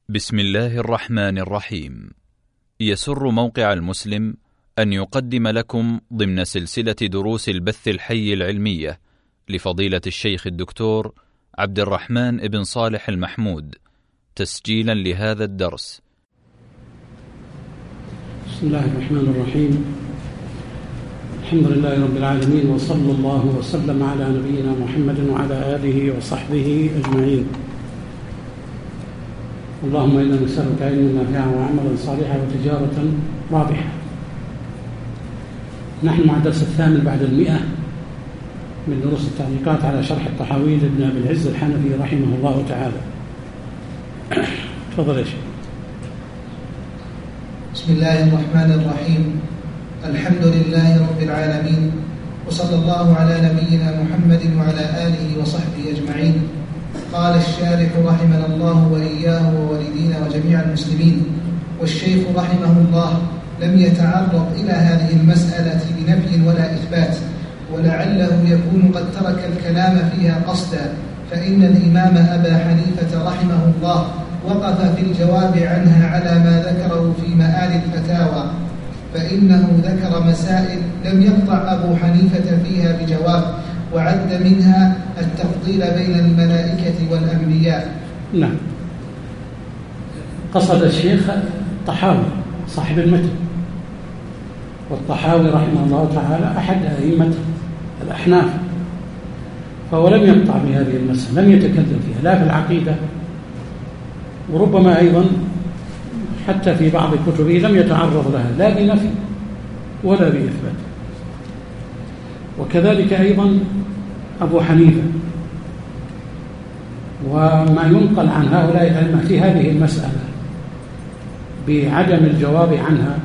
بسم الله الرحمن الرحيم. يسر موقع المسلم أن يقدم لكم ضمن سلسلة دروس البث الحي العلمية لفضيلة الشيخ الدكتور عبد الرحمن بن صالح المحمود تسجيلا لهذا الدرس. بسم الله الرحمن الرحيم. الحمد لله رب العالمين، وصلى الله وسلم على نبينا محمد وعلى آله وصحبه أجمعين. اللهم إنا نسألك علما نافعا وعملا صالحا وتجارة رابحة. نحن مع الدرس الثامن بعد 100 من دروس التعليقات على شرح الطحاوي لابن أبي العز الحنفي رحمه الله تعالى. تفضل يا شيخ. بسم الله الرحمن الرحيم. الحمد لله رب العالمين، وصلى الله على نبينا محمد وعلى آله وصحبه أجمعين. قال الشارح رحمنا الله وإياه ووالدينا وجميع المسلمين. والشيخ رحمه الله لم يتعرض إلى هذه المسألة بنفي ولا إثبات، ولعله يكون قد ترك الكلام فيها قصدا، فإن الإمام أبا حنيفة رحمه الله وقف في الجواب عنها على ما ذكره في مآل الفتاوى، فإنه ذكر مسائل لم يقطع أبو حنيفة فيها بجواب، وعد منها التفضيل بين الملائكة والأنبياء. نعم، قصد الشيخ الطحاوي صاحب المتن، والطحاوي رحمه الله تعالى أحد أئمة الأحناف، فهو لم يقطع بهذه المسألة، لم يتكلم فيها لا في العقيدة، وربما أيضا حتى في بعض كتبه لم يتعرض لها لا بنفي ولا بإثبات. وكذلك أيضا أبو حنيفة. وما ينقل عن هؤلاء الأئمة في هذه المسألة بعدم الجواب عنها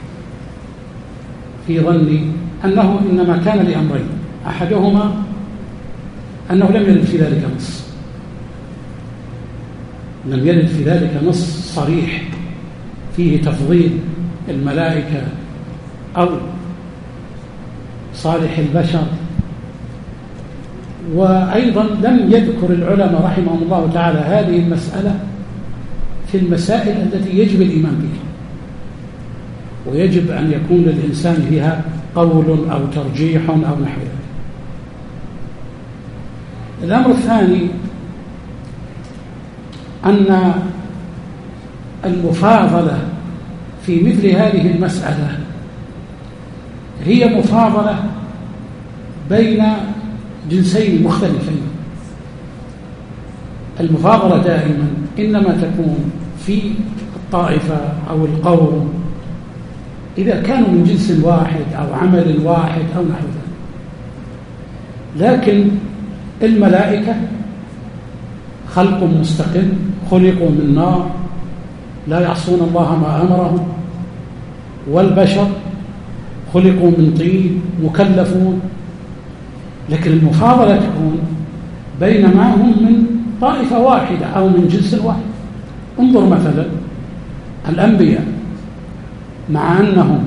في ظني أنه إنما كان لأمرين: أحدهما أنه لم يرد في ذلك نص، لم يرد في ذلك نص صريح فيه تفضيل الملائكة أو صالح البشر. وأيضا لم يذكر العلماء رحمهم الله تعالى هذه المسألة في المسائل التي يجب الإيمان بها، ويجب أن يكون للإنسان فيها قول أو ترجيح أو نحو ذلك. الأمر الثاني أن المفاضلة في مثل هذه المسألة هي مفاضلة بين جنسين مختلفين. المفاضلة دائما إنما تكون في الطائفة أو القوم إذا كانوا من جنس واحد أو عمل واحد أو نحو ذلك. لكن الملائكة خلق مستقل، خلقوا من نار لا يعصون الله ما أمرهم، والبشر خلقوا من طين مكلفون. لكن المفاضلة تكون بينما هم من طائفة واحدة أو من جنس واحد. انظر مثلا الأنبياء، مع أنهم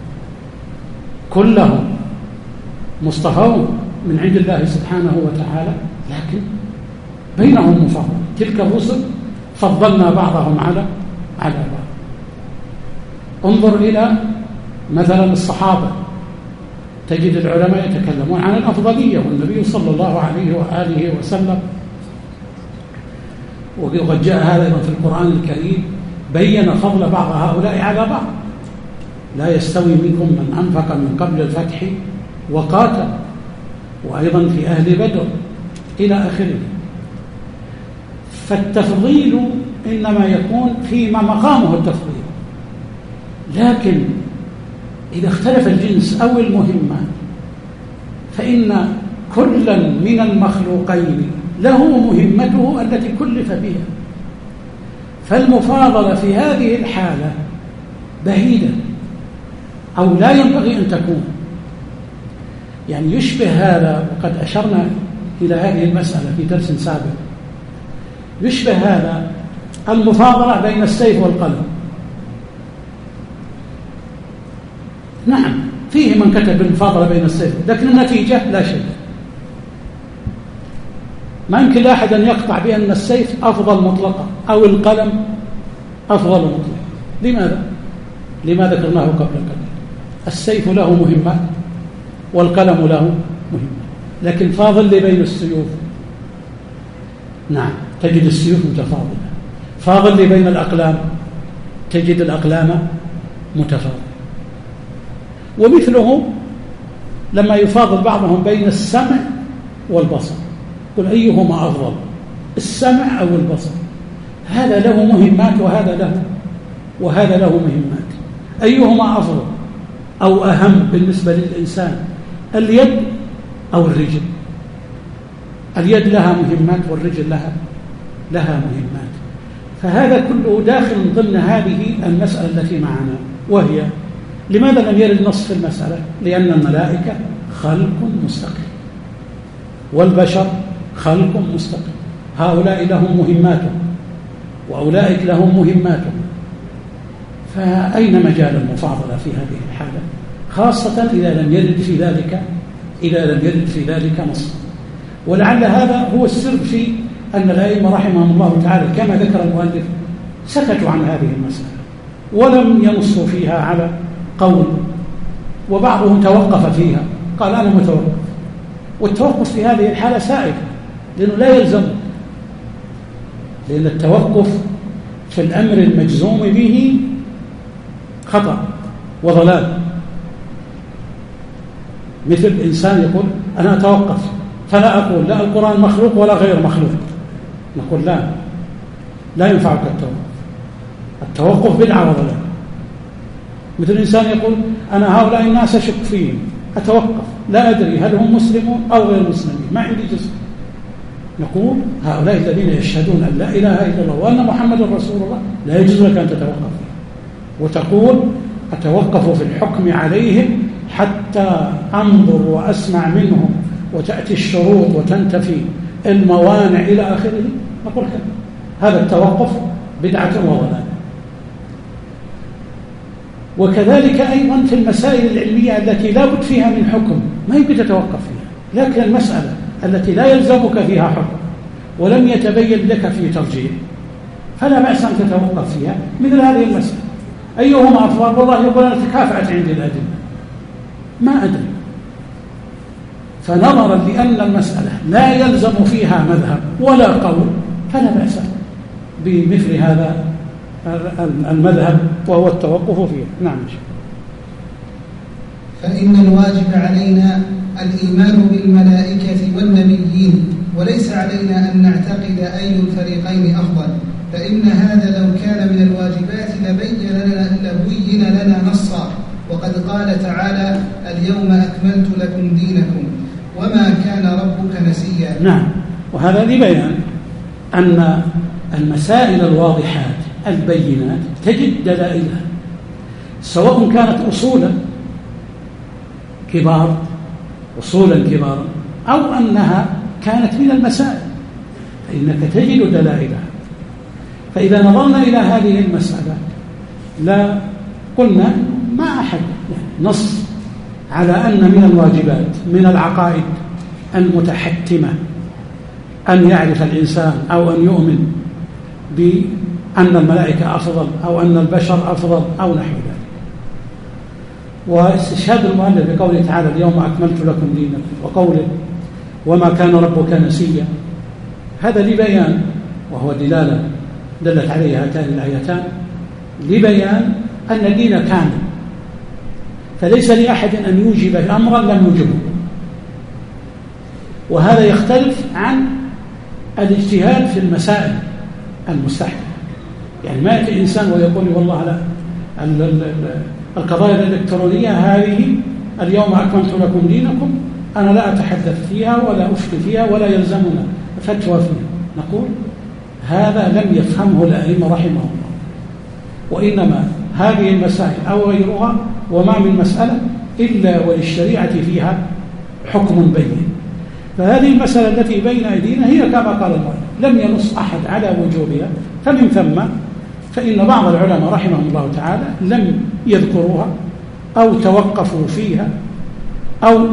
كلهم مصطفون من عند الله سبحانه وتعالى، لكن بينهم مفاضلة. تلك الرسل فضلنا بعضهم على بعض. انظر إلى مثلا الصحابة، تجد العلماء يتكلمون عن الأفضلية، والنبي صلى الله عليه وآله وسلم وقد جاء هذا في القرآن الكريم بين فضل بعض هؤلاء على بعض. لا يستوي منكم من أنفق من قبل الفتح وقاتل، وأيضا في أهل بدر إلى آخره. فالتفضيل إنما يكون فيما مقامه التفضيل، لكن إذا اختلف الجنس أو المهمة فإن كلا من المخلوقين له مهمته التي كلف بها. فالمفاضلة في هذه الحالة بعيدة أو لا ينبغي أن تكون. يعني يشبه هذا، وقد أشرنا إلى هذه المسألة في درس سابق، يشبه هذا المفاضلة بين السيف والقلم. نعم، فيه من كتب المفاضلة بين السيف، لكن النتيجة لا شيء. ما يمكن لأحد أن يقطع بأن السيف أفضل مطلقا أو القلم أفضل مطلق. لماذا؟ لما ذكرناه قبل قليل. السيف له مهمة والقلم له مهمة، لكن فاضل لي بين السيوف. نعم، تجد السيوف متفاضلة. فاضل لي بين الأقلام، تجد الأقلام متفاضلة. ومثله لما يفاضل بعضهم بين السمع والبصر، قل أيهما أفضل، السمع أو البصر؟ هذا له مهمات وهذا له مهمات. أيهما أفضل أو أهم بالنسبة للإنسان، اليد أو الرجل؟ اليد لها مهمات والرجل لها مهمات. فهذا كله داخل ضمن هذه المسألة التي معنا، وهي لماذا لم يرد نص في المسألة؟ لأن الملائكة خلق مستقل والبشر خلق مستقل، هؤلاء لهم مهماتهم وأولئك لهم مهماتهم. فأين مجال المفاضلة في هذه الحالة، خاصة إذا لم يرد في ذلك نص؟ ولعل هذا هو السر في أن الأئمة رحمهم الله تعالى كما ذكر المؤلف سكتوا عن هذه المسألة ولم ينصوا فيها على قول، وبعضهم توقف فيها، قال أنا متوقف. والتوقف في هذه الحالة سائغ، لأنه لا يلزم، لأن التوقف في الأمر المجزوم به خطأ وضلال. مثل إنسان يقول أنا أتوقف فلا أقول لا القرآن مخلوق ولا غير مخلوق، نقول لا ينفعك التوقف بدعة وضلال. مثل إنسان يقول أنا هؤلاء الناس أشك فيهم، أتوقف لا أدري هل هم مسلمون أو غير مسلمين، ما عندي جزء. نقول هؤلاء الذين يشهدون أن لا إله إلا الله وأن محمد رسول الله لا يجوز لك أن تتوقف فيه، وتقول أتوقف في الحكم عليهم حتى أنظر وأسمع منهم وتأتي الشروط وتنتفي الموانع إلى آخره. نقول هذا التوقف بدعة وضلال. وكذلك أيضا في المسائل العلمية التي لا بد فيها من حكم ما يمكن تتوقف فيها، لكن المسألة التي لا يلزمك فيها حكم ولم يتبين لك في ترجيح فلا بأس أن تتوقف فيها. مثل هذه المسألة أيهما أفضل، والله يقول أنا تكافأت عندي الأدلة، ما أدري. فنظرا لأن المسألة لا يلزم فيها مذهب ولا قول فلا بأس بمثل هذا المذهب وهو التوقف فيه. نعم. فإن الواجب علينا الإيمان بالملائكة والنبيين، وليس علينا أن نعتقد أي الفريقين أفضل، فإن هذا لو كان من الواجبات لبين لنا نصا، وقد قال تعالى اليوم أكملت لكم دينكم وما كان ربك نسيا. نعم، وهذا لبيان أن المسائل الواضحات البينات تجد دلائلها، سواء كانت أصولا كبارا أو أنها كانت من المسائل، فإنك تجد دلائلها. فإذا نظرنا إلى هذه المسألة لا قلنا ما أحد نص على أن من الواجبات من العقائد المتحتمة أن يعرف الإنسان أو أن يؤمن بأن الملائكة أفضل أو أن البشر أفضل أو نحو ذلك. واستشهاد المؤلف بقوله تعالى اليوم أكملت لكم دينكم، وقوله وما كان ربك نسيا، هذا لبيان، وهو دلالة دلت عليه هاتان الآيتان، لبيان أن الدين كامل، فليس لأحد أن يوجب أمرا لم يوجبه. وهذا يختلف عن الاجتهاد في المسائل المستحيلة. يعني ما يأتي الإنسان ويقول والله لا القضايا الإلكترونية هذه اليوم أكملت لكم دينكم أنا لا أتحدث فيها ولا أفتي فيها ولا يلزمنا فتوى فيها. نقول هذا لم يفهمه الأئمة رحمه الله، وإنما هذه المسائل أو غيرها وما من مسألة إلا وللشريعة فيها حكم بين. فهذه المسألة التي بين أيدينا هي كما قال المؤلف لم ينص أحد على وجوبها، فمن ثم فإن بعض العلماء رحمهم الله تعالى لم يذكروها أو توقفوا فيها أو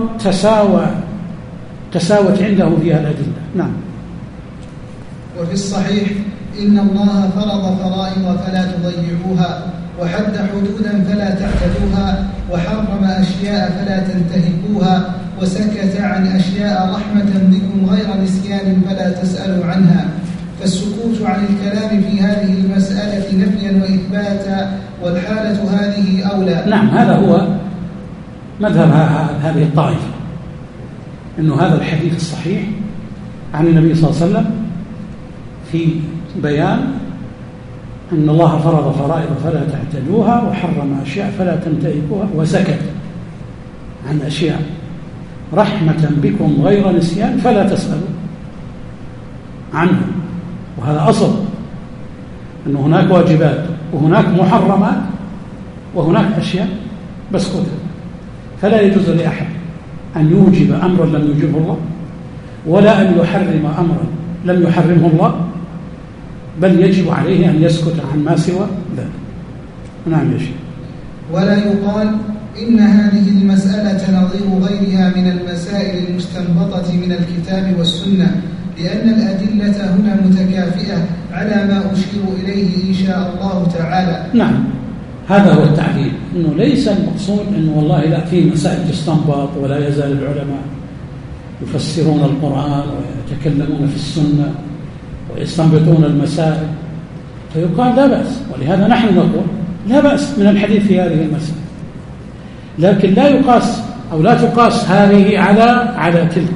تساوت عندهم فيها الأدلة. نعم. وفي الصحيح إن الله فرض فرائض فلا تضيعوها، وحد حدودا فلا تعتدوها، وحرم أشياء فلا تنتهكوها، وسكت عن أشياء رحمة بكم غير نسيان فلا تسألوا عنها. فالسكوت عن الكلام في هذه المسألة نفيا وإثباتا، والحالة هذه أولى. نعم، هذا هو مذهب هذه الطائفة، أنه هذا الحديث الصحيح عن النبي صلى الله عليه وسلم في بيان أن الله فرض فرائض فلا تعتدوها، وحرم أشياء فلا تنتهكوها، وسكت عن أشياء رحمة بكم غير نسيان فلا تسألوا عنه. وهذا أصل، أن هناك واجبات وهناك محرمات وهناك أشياء بسكوت. فلا يجوز لأحد أن يوجب أمرا لم يوجبه الله، ولا أن يحرم أمرا لم يحرمه الله، بل يجب عليه أن يسكت عن ما سوى ذلك. نعم يا شيخ. ولا يقال إن هذه المسألة نظير غيرها من المسائل المستنبطة من الكتاب والسنة، لأن الأدلة هنا متكافئة على ما أشير إليه إن شاء الله تعالى. نعم، هذا هو التعليل، أنه ليس المقصود أنه والله لا في مسائل تستنبط، ولا يزال العلماء يفسرون القرآن ويتكلمون في السنة ويستنبطون المسائل فيقال لا بأس. ولهذا نحن نقول لا بأس من الحديث في هذه المسألة، لكن لا يقاس أو لا تقاس هذه على تلك،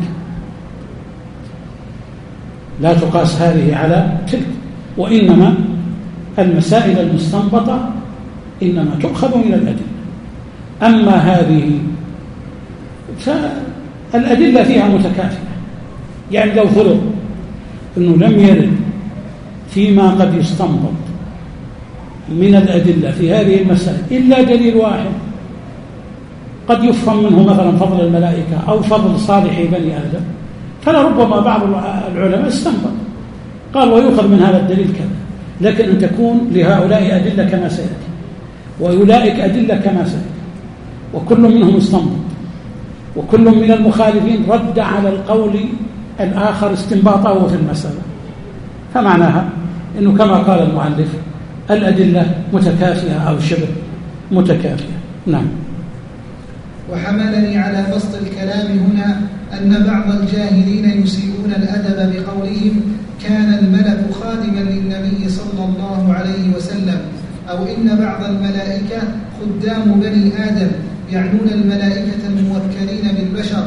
لا تقاس هذه على تلك، وإنما المسائل المستنبطة إنما تؤخذ من الأدلة. أما هذه فالأدلة فيها متكافئة، يعني لو فرض أنه لم يرد فيما قد يستنبط من الأدلة في هذه المسائل إلا دليل واحد قد يفهم منه مثلا فضل الملائكة أو فضل صالح بني آدم، فلربما بعض العلماء استنبط قال ويؤخذ من هذا الدليل كذا، لكن أن تكون لهؤلاء أدلة كما سيأتي وأولئك أدلة كما سيأتي، وكل منهم استنبط، وكل من المخالفين رد على القول الآخر استنباطه في المسألة. فمعناها أنه كما قال المؤلف الأدلة متكافئة أو شبه متكافئة. نعم. وحملني على بسط الكلام هنا أن بعض الجاهلين يسيئون الأدب بقولهم كان الملك خادما للنبي صلى الله عليه وسلم، أو إن بعض الملائكة خدام بني آدم، يعنون الملائكة الموكلين بالبشر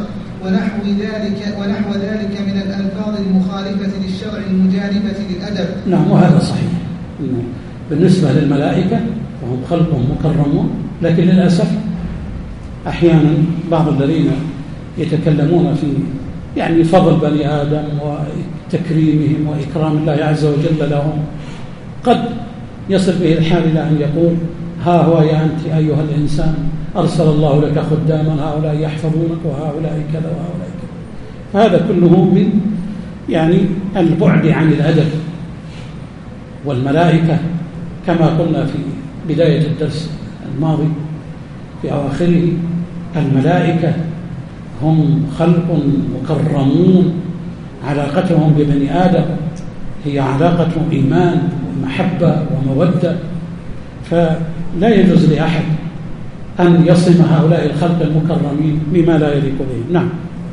ونحو ذلك من الألفاظ المخالفة للشرع المجانبة للأدب. نعم، وهذا صحيح. بالنسبة للملائكة فهم خلق مكرمون، لكن للأسف أحيانا بعض الذين يتكلمون في يعني فضل بني آدم وتكريمهم وإكرام الله عز وجل لهم قد يصل به الحال إلى أن يقول ها هو يا أنت أيها الإنسان أرسل الله لك خداما هؤلاء يحفظونك وهؤلاء كذا وهؤلاء كذا. فهذا كله من يعني البعد عن الأدب. والملائكة كما قلنا في بداية الدرس الماضي في أواخره الملائكة هم خلق مكرمون، علاقتهم ببني آدم هي علاقة إيمان ومحبة ومودة، فلا يجوز لأحد أن يصم هؤلاء الخلق المكرمين بما لا يليق بهم. نعم.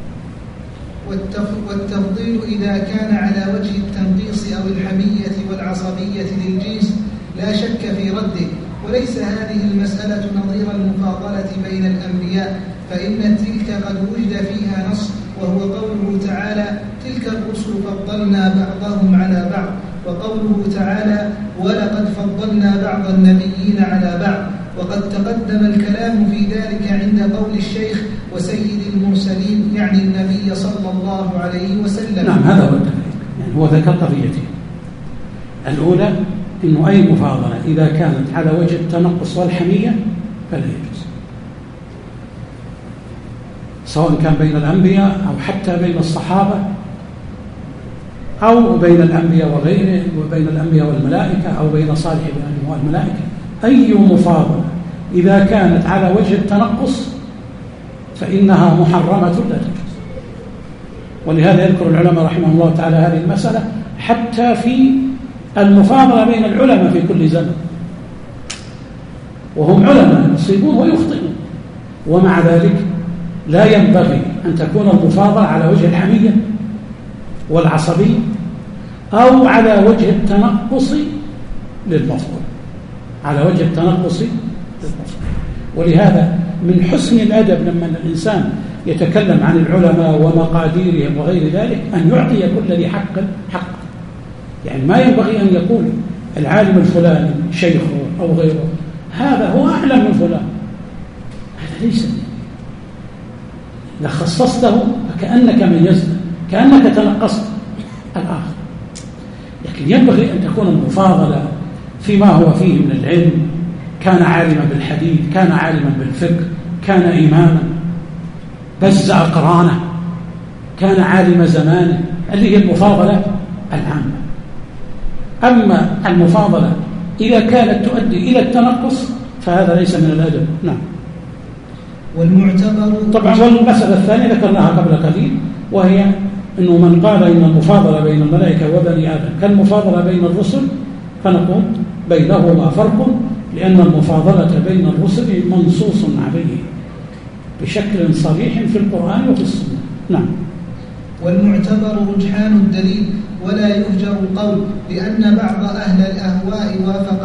والتفضيل إذا كان على وجه التنقيص أو الحمية والعصبية للجنس لا شك في رده، وليس هذه المسألة نظير المفاضلة بين الأنبياء، فإن تلك قد وجد فيها نص، وهو قوله تعالى تلك الرسل فضلنا بعضهم على بعض، وقوله تعالى ولقد فضلنا بعض النبيين على بعض. وقد تقدم الكلام في ذلك عند قول الشيخ وسيد المرسلين، يعني النبي صلى الله عليه وسلم. نعم، هذا هو التفريق. يعني هو ذكر قضيتين. الأولى إنه أي مفاضلة إذا كانت على وجه التنقص والحمية فلا يجوز، سواء كان بين الأنبياء أو حتى بين الصحابة أو بين الأنبياء وغيره، وبين الأنبياء والملائكة أو بين صالح بن والملائكة. أي مفاضلة إذا كانت على وجه التنقص فإنها محرمة لا تجوز. ولهذا يذكر العلماء رحمه الله تعالى هذه المسألة حتى في المفاضلة بين العلماء في كل زمن، وهم علماء يصيبون ويخطئون، ومع ذلك لا ينبغي أن تكون المفاضلة على وجه الحمية والعصبية أو على وجه التنقص للمفضول، على وجه التنقص للمفضول. ولهذا من حسن الأدب لما الإنسان يتكلم عن العلماء ومقاديرهم وغير ذلك أن يعطي كل ذي حق حق. يعني ما ينبغي أن يقول العالم الفلاني شيخه أو غيره هذا هو أعلم من فلان، هذا ليس. إذا خصصته فكأنك ميزته، كأنك تنقصت الآخر. لكن ينبغي أن تكون المفاضلة فيما هو فيه من العلم. كان عالما بالحديث، كان عالما بالفقه، كان إماما، بز أقرانه، كان عالم زمانه، اللي هي المفاضلة العامة. أما المفاضلة إذا كانت تؤدي إلى التنقص فهذا ليس من الأدب. نعم. والمعتبر طبعا. والمسألة الثانية ذكرناها قبل قليل، وهي أنه من قال إن المفاضلة بين الملائكة وبني آدم كالمفاضلة بين الرسل فنقول بينهما فرق، لأن المفاضلة بين الرسل منصوص عليه بشكل صريح في القرآن وفي السنة. نعم. والمعتبر رجحان الدليل ولا يهجر القول، لأن بعض أهل الأهواء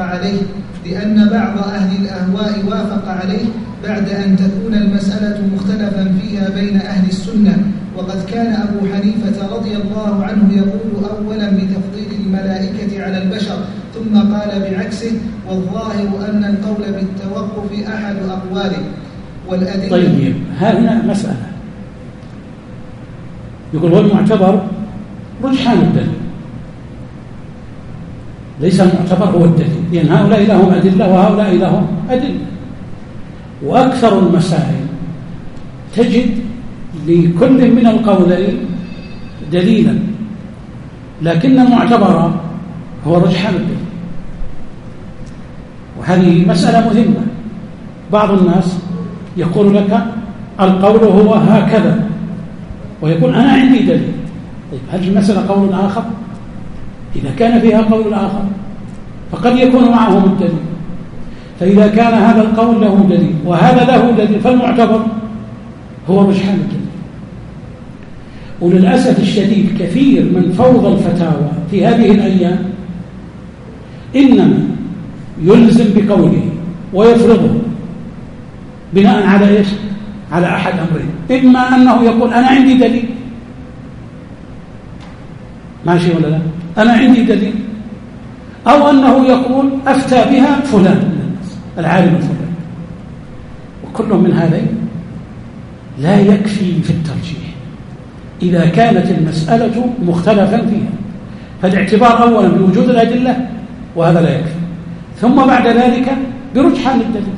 وافق عليه بعد أن تكون المسألة مختلفا فيها بين أهل السنة. وقد كان أبو حنيفة رضي الله عنه يقول أولا بتفضيل الملائكة على البشر، ثم قال بعكسه، والظاهر أن القول بالتوقف أحد أقواله. والأدلة. طيب، هنا مسألة يقول والمعتبر رجحان الدليل، ليس المعتبر هو الدليل، لأن هؤلاء لهم أدلة وهؤلاء لهم أدلة. وأكثر المسائل تجد لكل من القولين دليلا، لكن المعتبر هو رجحان الدليل. وهذه مسألة مهمة. بعض الناس يقول لك القول هو هكذا، ويقول أنا عندي دليل. طيب، هل المسألة قول آخر؟ إذا كان فيها قول آخر فقد يكون معهم الدليل. فإذا كان هذا القول له دليل وهذا له دليل فالمعتبر هو رجحان الدليل. وللأسف الشديد كثير من فوضى الفتاوى في هذه الأيام إنما يلزم بقوله ويفرضه بناء على إيش؟ على أحد أمرين، إما أنه يقول أنا عندي دليل، ماشي ولا لا؟ أنا عندي دليل، أو أنه يقول أفتى بها فلان من الناس، العالم الفلاني. وكل من هذين لا يكفي في الترجيح إذا كانت المسألة مختلفا فيها. فالاعتبار أولا بوجود الأدلة، وهذا لا يكفي، ثم بعد ذلك برجحان الدليل،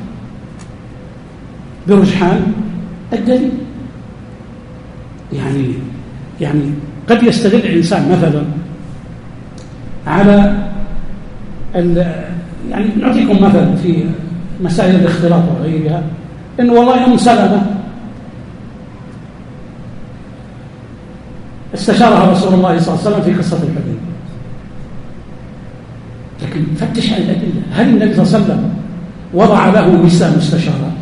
برجحان الدليل. يعني قد يستدل الإنسان مثلا على يعني نعطيكم مثلا في مسائل الاختلاط وغيرها، إن والله أم سلمة استشارها رسول الله صلى الله عليه وسلم في قصة الحديث، لكن فتش عن الأدلة. هل النبي صلى الله عليه وسلم وضع له نساء مستشارات؟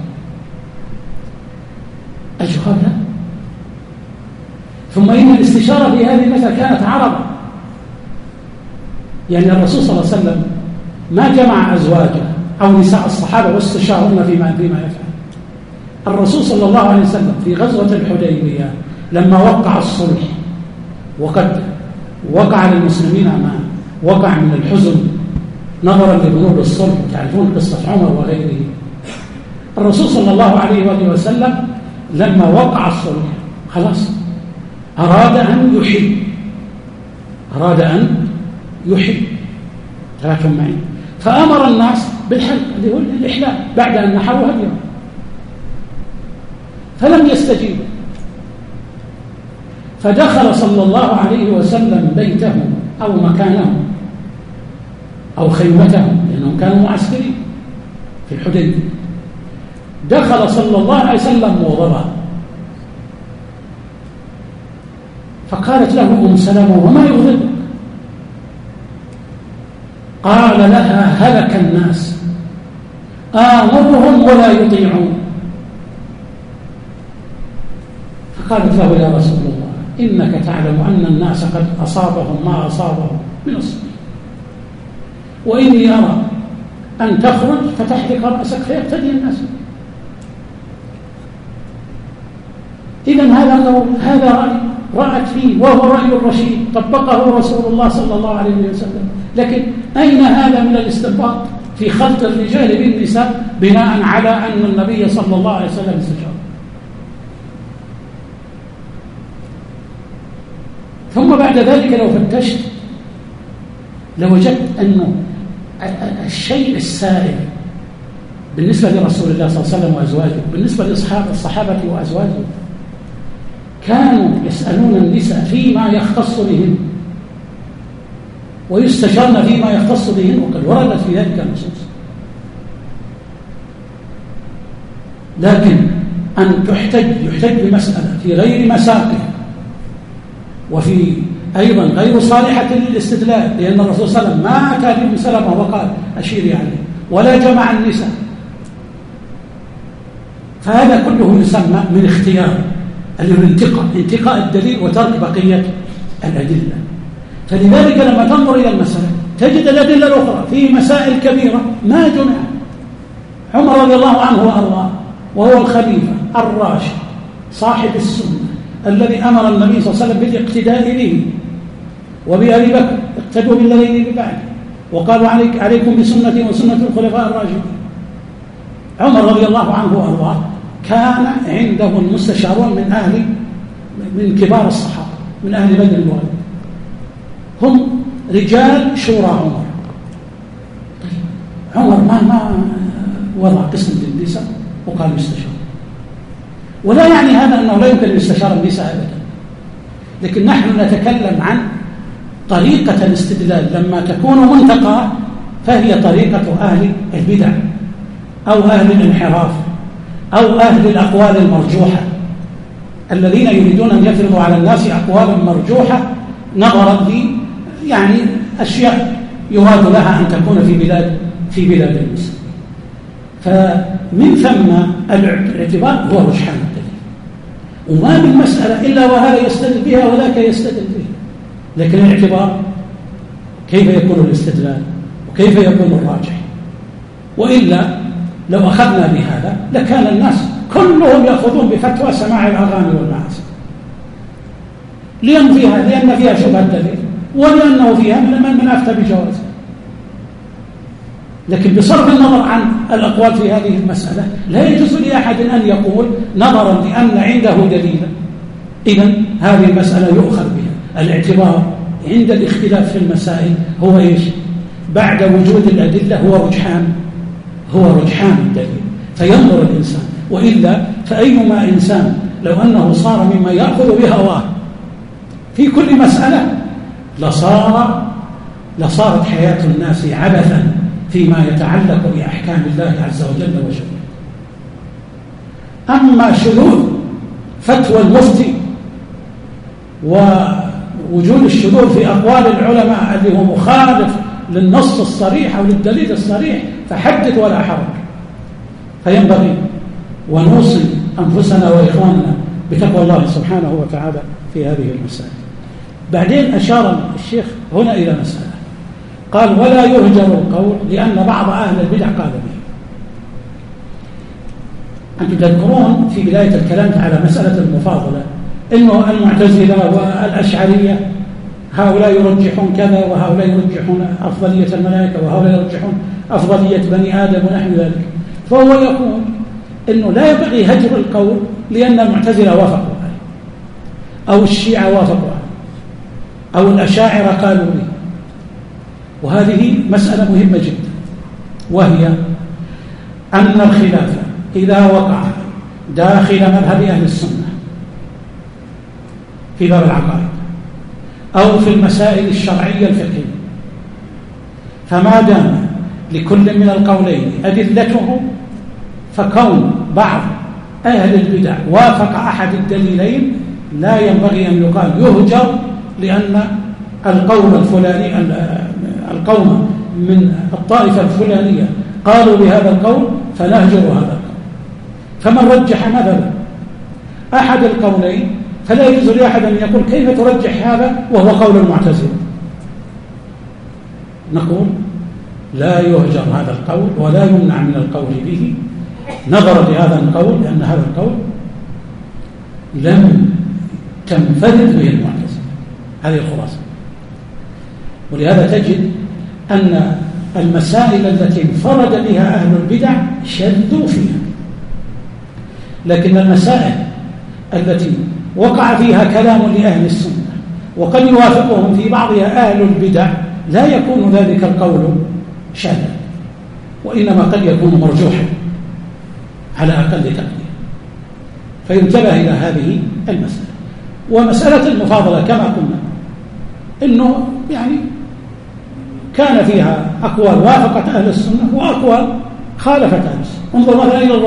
الجواب لا. ثم إن الاستشارة في هذه المسألة كانت عرضا، يعني الرسول صلى الله عليه وسلم ما جمع أزواجه أو نساء الصحابة واستشارون فيما يفعل. الرسول صلى الله عليه وسلم في غزوة الحديبية لما وقع الصلح، وقد وقع للمسلمين ما وقع من الحزن نظرا لبنود الصلح، تعرفون قصة عمر وغيره. الرسول صلى الله عليه وآله وسلم لما وقع الصلح خلاص أراد أن يحل تراكم معي، فأمر الناس بالحلق اللي هو الإحلال بعد أن نحروا هديهم، فلم يستجيبوا. فدخل صلى الله عليه وسلم بيته أو مكانه أو خيمته، لأنهم كانوا معسكرين في الحديبية. دخل صلى الله عليه وسلم مغضبا، فقالت له أم سلمة وما يغضبك؟ قال لها هلك الناس آمرهم ولا يطيعون. فقالت له يا رسول الله إنك تعلم أن الناس قد أصابهم ما أصابهم من الصبي، وإني أرى أن تخرج فتحرق رأسك فيقتدي الناس. إذن هذا رأي رأت فيه وهو رأي الرشيد طبقه رسول الله صلى الله عليه وسلم، لكن أين هذا من الاستنباط في خلط الرجال بالنساء بناء على أن النبي صلى الله عليه وسلم استشار؟ ثم بعد ذلك لو فتشت لوجدت أنه الشيء السائر بالنسبة لرسول الله صلى الله عليه وسلم وأزواجه، بالنسبة للصحابة وأزواجه، كانوا يسألون النساء فيما يختص بهن ويستشارن فيما يختص بهن، وقد وردت في ذلك النصوص. لكن أن يحتج بمسألة في غير مساقه وفي أيضا غير صالحة للاستدلال، لأن الرسول صلى الله عليه وسلم ما أتى لأم سلمة وقال أشيري عليه ولا جمع النساء، فهذا كله يسمى من اختيار انتقاء الدليل وترك بقية الأدلة. فلذلك لما تنظر إلى المسألة تجد الأدلة الأخرى في مسائل كبيرة ما جمع. عمر رضي الله عنه وأرضاه وهو الخليفة الراشد صاحب السنة الذي أمر النبي صلى الله عليه وسلم بالاقتداء به وبأبي بكر اقتدوا بالذين من بعده، وقالوا عليكم بسنتي وسنة الخلفاء الراشدين. عمر رضي الله عنه وأرضاه كان عنده المستشارون من كبار الصحابة من أهل بدر الوالد، هم رجال شورى عمر. طيب عمر ما وضع قسم للنساء وقال يستشار، ولا يعني هذا أنه لا يمكن أن يستشار النساء أبدا، لكن نحن نتكلم عن طريقة الاستدلال لما تكون منتقى، فهي طريقة أهل البدع أو أهل الانحراف أو أهل الأقوال المرجوحة الذين يريدون أن يفرضوا على الناس أقوالا مرجوحة نظرا يعني أشياء يراد لها أن تكون في بلاد المسلمين. فمن ثم الاعتبار هو رجحان الدليل، وما من مسألة إلا وهذا يستدل بها وذاك يستدل بها، لكن الاعتبار كيف يكون الاستدلال وكيف يكون الراجح. وإلا لو أخذنا بهذا لكان الناس كلهم يأخذون بفتوى سماع الأغاني والمعازف، لأن فيها شبهة دليل ولأنه فيها من أفتى بجوازه. لكن بصرف النظر عن الأقوال في هذه المسألة لا يجوز لأحد أن يقول نظرا لأن عنده دليلا إذن هذه المسألة يؤخذ بها. الاعتبار عند الاختلاف في المسائل هو إيش؟ بعد وجود الأدلة هو رجحان الدليل، فينظر الإنسان. وإلا فأيما إنسان لو أنه صار مما يأخذ بهواه في كل مسألة لصارت حياة الناس عبثا فيما يتعلق بأحكام الله عز وجل وشرعه. أما شذوذ فتوى المفتي ووجود الشذوذ في أقوال العلماء اللي هو مخالف للنص الصريح أو للدليل الصريح فحدث ولا حرج. فينبغي ونوصي أنفسنا وإخواننا بتقوى الله سبحانه وتعالى في هذه المسائل. بعدين أشار الشيخ هنا إلى مسألة، قال ولا يهجر القول لأن بعض أهل البدع قال به. أنتم تذكرون في بداية الكلام على مسألة المفاضلة إنه المعتزلة والأشعرية هؤلاء يرجحون كذا وهؤلاء يرجحون أفضلية الملائكة وهؤلاء يرجحون أفضلية بني آدم ونحن ذلك. فهو يقول إنه لا ينبغي هجر القول لأن المعتزلة وافقوا عليه أو الشيعة وافقوا عليه أو الأشاعرة قالوا به. وهذه مسألة مهمة جدا، وهي أن الخلاف إذا وقع داخل مذهب أهل السنة في باب العقائد أو في المسائل الشرعية الفقهية، فما دام لكل من القولين أدلته، فكون بعض أهل البدع وافق أحد الدليلين لا ينبغي أن يقال يهجر لأن القوم الفلاني القوم من الطائفة الفلانية قالوا بهذا القول فنهجر هذا القول. فمن رجح مثلا أحد القولين فلا يجوز لأحد أن يقول كيف ترجح هذا وهو قول المعتزلة. نقول لا يهجر هذا القول ولا يمنع من القول به نظرا لهذا القول، لأن هذا القول لم تنفرد به المعتزلة. هذه الخلاصة. ولهذا تجد أن المسائل التي انفرد بها أهل البدع شدوا فيها، لكن المسائل التي وقع فيها كلام لأهل السنة وقد يوافقهم في بعضها أهل البدع لا يكون ذلك القول شاذا، وإنما قد يكون مرجوحا على أقل تقدير. فينتبه إلى هذه المسألة. ومسألة المفاضلة كما قلنا إنه يعني كان فيها أقوال وافقت أهل السنة وأقوال خالفت أهل السنة. انظر مثلا إلى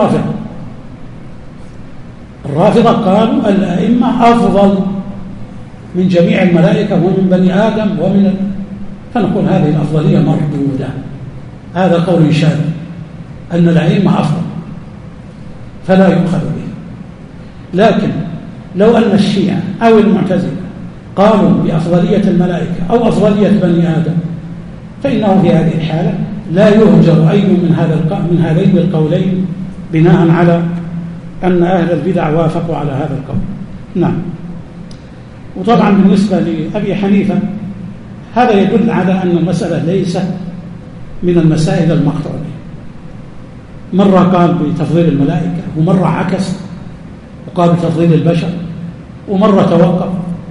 الرافضة قالوا الأئمة أفضل من جميع الملائكة ومن بني آدم فنقول هذه الأفضلية مردودة. هذا قول شاذ أن الأئمة أفضل فلا يؤخذ به. لكن لو أن الشيعة أو المعتزلة قالوا بأفضلية الملائكة أو أفضلية بني آدم فإنه في هذه الحالة لا يهجر أي من هذين القولين بناء على أن أهل البدع وافقوا على هذا القول. نعم. وطبعا بالنسبة لأبي حنيفة هذا يدل على أن المسألة ليست من المسائل المقطوعة. مرة قال بتفضيل الملائكة ومرة عكس وقال بتفضيل البشر ومرة توقف.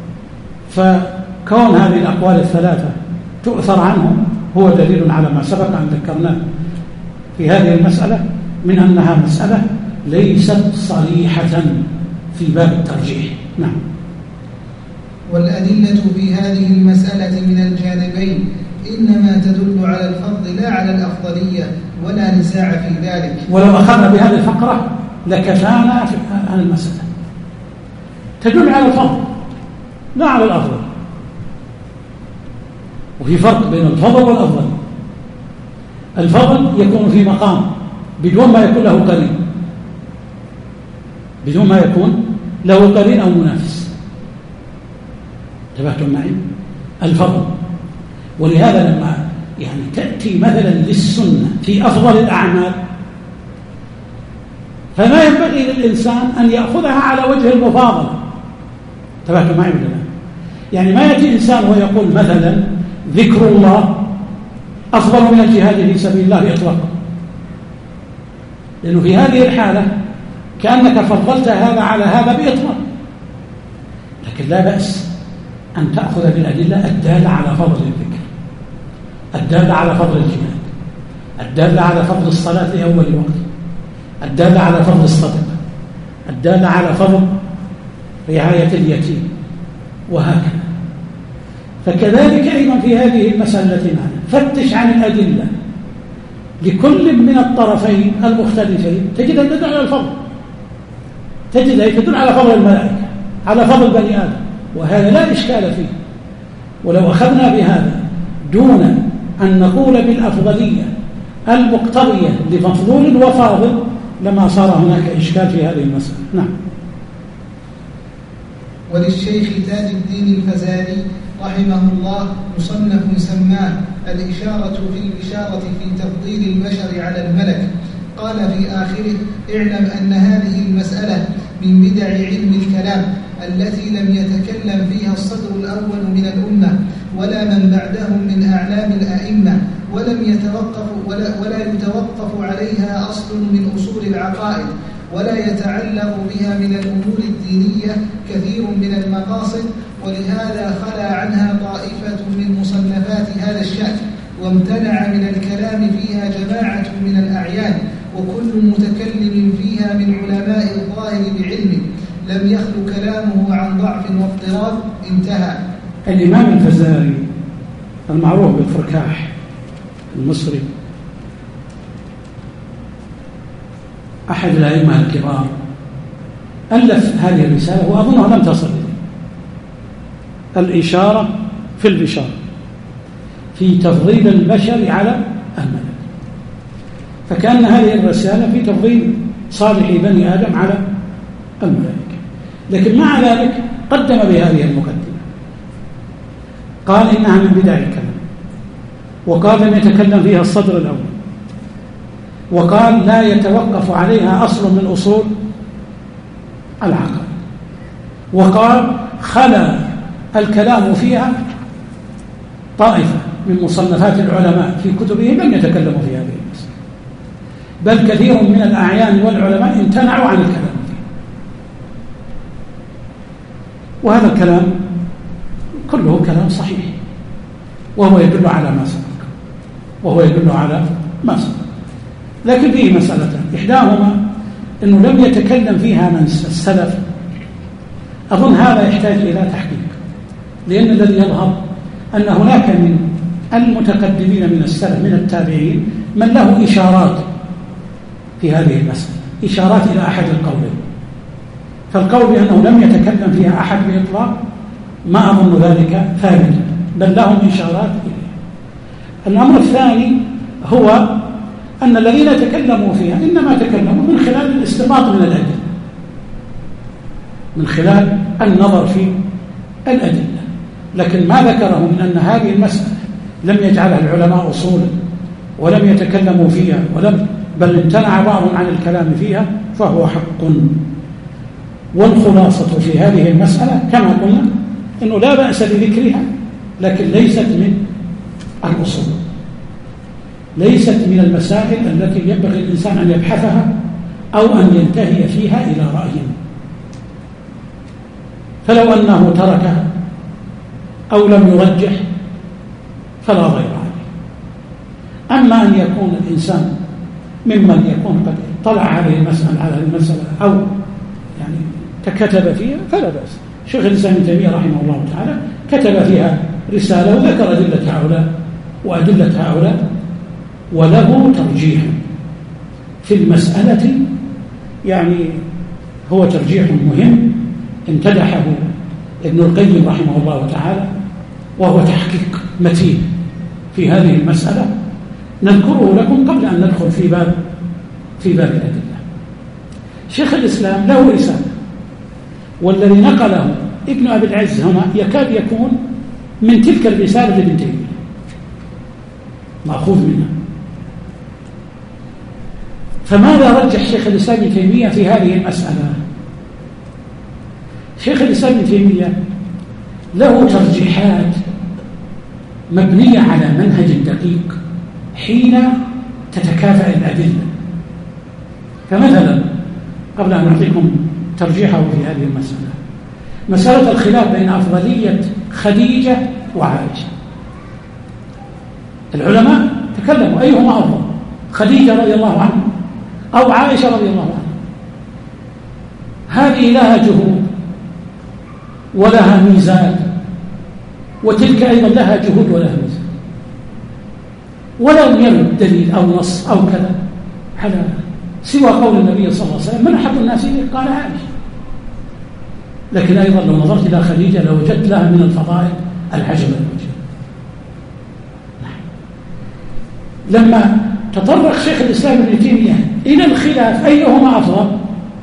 فكون هذه الأقوال الثلاثة تؤثر عنهم هو دليل على ما سبق أن ذكرناه في هذه المسألة من أنها مسألة ليست صريحة في باب الترجيح. نعم. والأدلة في هذه المسألة من الجانبين إنما تدل على الفضل لا على الأفضلية ولا نزاع في ذلك. ولو أخذنا بهذه الفقرة لكفانا عن المسألة. تدل على الفضل لا على الأفضل، وفي فرق بين الفضل والأفضل. الفضل يكون في مقام بدون ما يكون له قرين، بدون ما يكون له قرين أو منافس. انتبهتم معي؟ الفضل. ولهذا لما يعني تأتي مثلا للسنة في أفضل الأعمال فما ينبغي للإنسان أن يأخذها على وجه المفاضلة. انتبهتم معي ولا لا؟ يعني ما يأتي إنسان ويقول مثلا ذكر الله أفضل من الجهاد في سبيل الله إطلاقا، لأنه في هذه الحالة كأنك فضلت هذا على هذا بإطلاق. لكن لا بأس أن تأخذ بالأدلة الدالة على فضل الذكر، الدالة على فضل الجهاد، الدالة على فضل الصلاة لأول وقت، الدالة على فضل الصدقة، الدالة على فضل رعاية اليتيم، وهكذا. فكذلك أيضا في هذه المسألة التي معنا فتش عن الأدلة لكل من الطرفين المختلفين تجد أن تدل على الفضل، تجد أن تدل على فضل الملائكة، على فضل بني آدم، وهذا لا إشكال فيه. ولو أخذنا بهذا دون أن نقول بالأفضلية المقتضية لمفضول وفاضل لما صار هناك إشكال في هذه المسألة. نعم. وللشيخ تاج الدين الفزاري رحمه الله مصنف سماه الإشارة في الإشارة في تفضيل البشر على الملك. قال في آخره: اعلم أن هذه المسألة من بدع علم الكلام التي لم يتكلم فيها الصدر الأول من الأمة ولا من بعدهم من أعلام الأئمة، ولا يتوقف عليها أصل من أصول العقائد، ولا يتعلق بها من الأمور الدينية كثير من المقاصد، ولهذا خلا عنها طائفة من مصنفات هذا الشأن، وامتنع من الكلام فيها جماعة من الأعيان، وكل متكلم فيها من علماء الظاهر بعلمه لم يخل كلامه عن ضعف واضطراب. انتهى. الإمام الفزاري المعروف بالفركاح المصري أحد الأئمة الكبار ألف هذه الرسالة وأظنها لم تصل إليه، الإشارة في البشارة في تفضيل البشر على الملك، فكأن هذه الرسالة في تفضيل صالح بني آدم على الملائكة. لكن مع ذلك قدم بهذه المقدمة، قال إنها من بدع الكلام، وقال لم يتكلم فيها الصدر الأول، وقال لا يتوقف عليها أصل من أصول العقل، وقال خلا الكلام فيها طائفة من مصنفات العلماء في كتبهم لم يتكلموا في هذه المسألة، بل كثير من الأعيان والعلماء امتنعوا عن الكلام فيها. وهذا الكلام كله كلام صحيح، وهو يدل على ما سبق، لكن فيه مسألتان، إحداهما أنه لم يتكلم فيها من السلف. أظن هذا يحتاج إلى تحقيق، لأن الذي يظهر أن هناك من المتقدمين من السلف من التابعين من له إشارات في هذه المسألة، إشارات إلى أحد القولين، فالقول بأنه لم يتكلم فيها أحد بإطلاق ما أظن ذلك ثابتا، بل لهم إشارات إليه. الأمر الثاني هو أن الذين تكلموا فيها إنما تكلموا من خلال الاستنباط من الأدلة، من خلال النظر في الأدلة، لكن ما ذكره من أن هذه المسألة لم يجعلها العلماء أصولا ولم يتكلموا فيها بل امتنع بعضهم عن الكلام فيها، فهو حق. والخلاصة في هذه المسألة كما قلنا أنه لا بأس بذكرها، لكن ليست من الأصول، ليست من المسائل التي ينبغي الإنسان أن يبحثها أو أن ينتهي فيها إلى رأي، فلو أنه تركها أو لم يرجح فلا ضير عليه. أما أن يكون الإنسان ممن يكون قد طلع على المسألة أو يعني تكتب فيها فلا بأس. شيخ الإسلام ابن تيمية رحمه الله تعالى كتب فيها رسالة وذكر أدلة هؤلاء وأدلة هؤلاء، وله ترجيح في المسألة، يعني هو ترجيح مهم امتدحه ابن القيم رحمه الله تعالى، وهو تحقيق متين في هذه المسألة نذكره لكم قبل أن ندخل في باب الأدلة. شيخ الإسلام له رسالة، والذي نقله ابن أبي العز هنا يكاد يكون من تلك الرسالة لابن تيمية، مأخوذ منها. فماذا رجح شيخ الإسلام ابن تيمية في هذه المسألة؟ شيخ الإسلام ابن تيمية له ترجيحات مبنية على منهج دقيق حين تتكافأ الأدلة. فمثلا قبل أن أعطيكم ترجيحه في هذه المسألة، مسألة الخلاف بين أفضلية خديجة وعائشة، العلماء تكلموا أيهما أفضل، خديجة رضي الله عنها أو عائشة رضي الله عنها. هذه لها جهود ولها ميزان، وتلك أيضا لها جهود ولها ميزان، ولم يرد دليل أو نص أو كذا على سوى قول النبي صلى الله عليه وسلم من أحب الناس إليه قال عائشة. لكن أيضا لو نظرت إلى خديجة لوجدت لها من الفضائل العجب الوجه. لما تطرق شيخ الإسلام ابن تيمية إلى الخلاف أيهما أفضل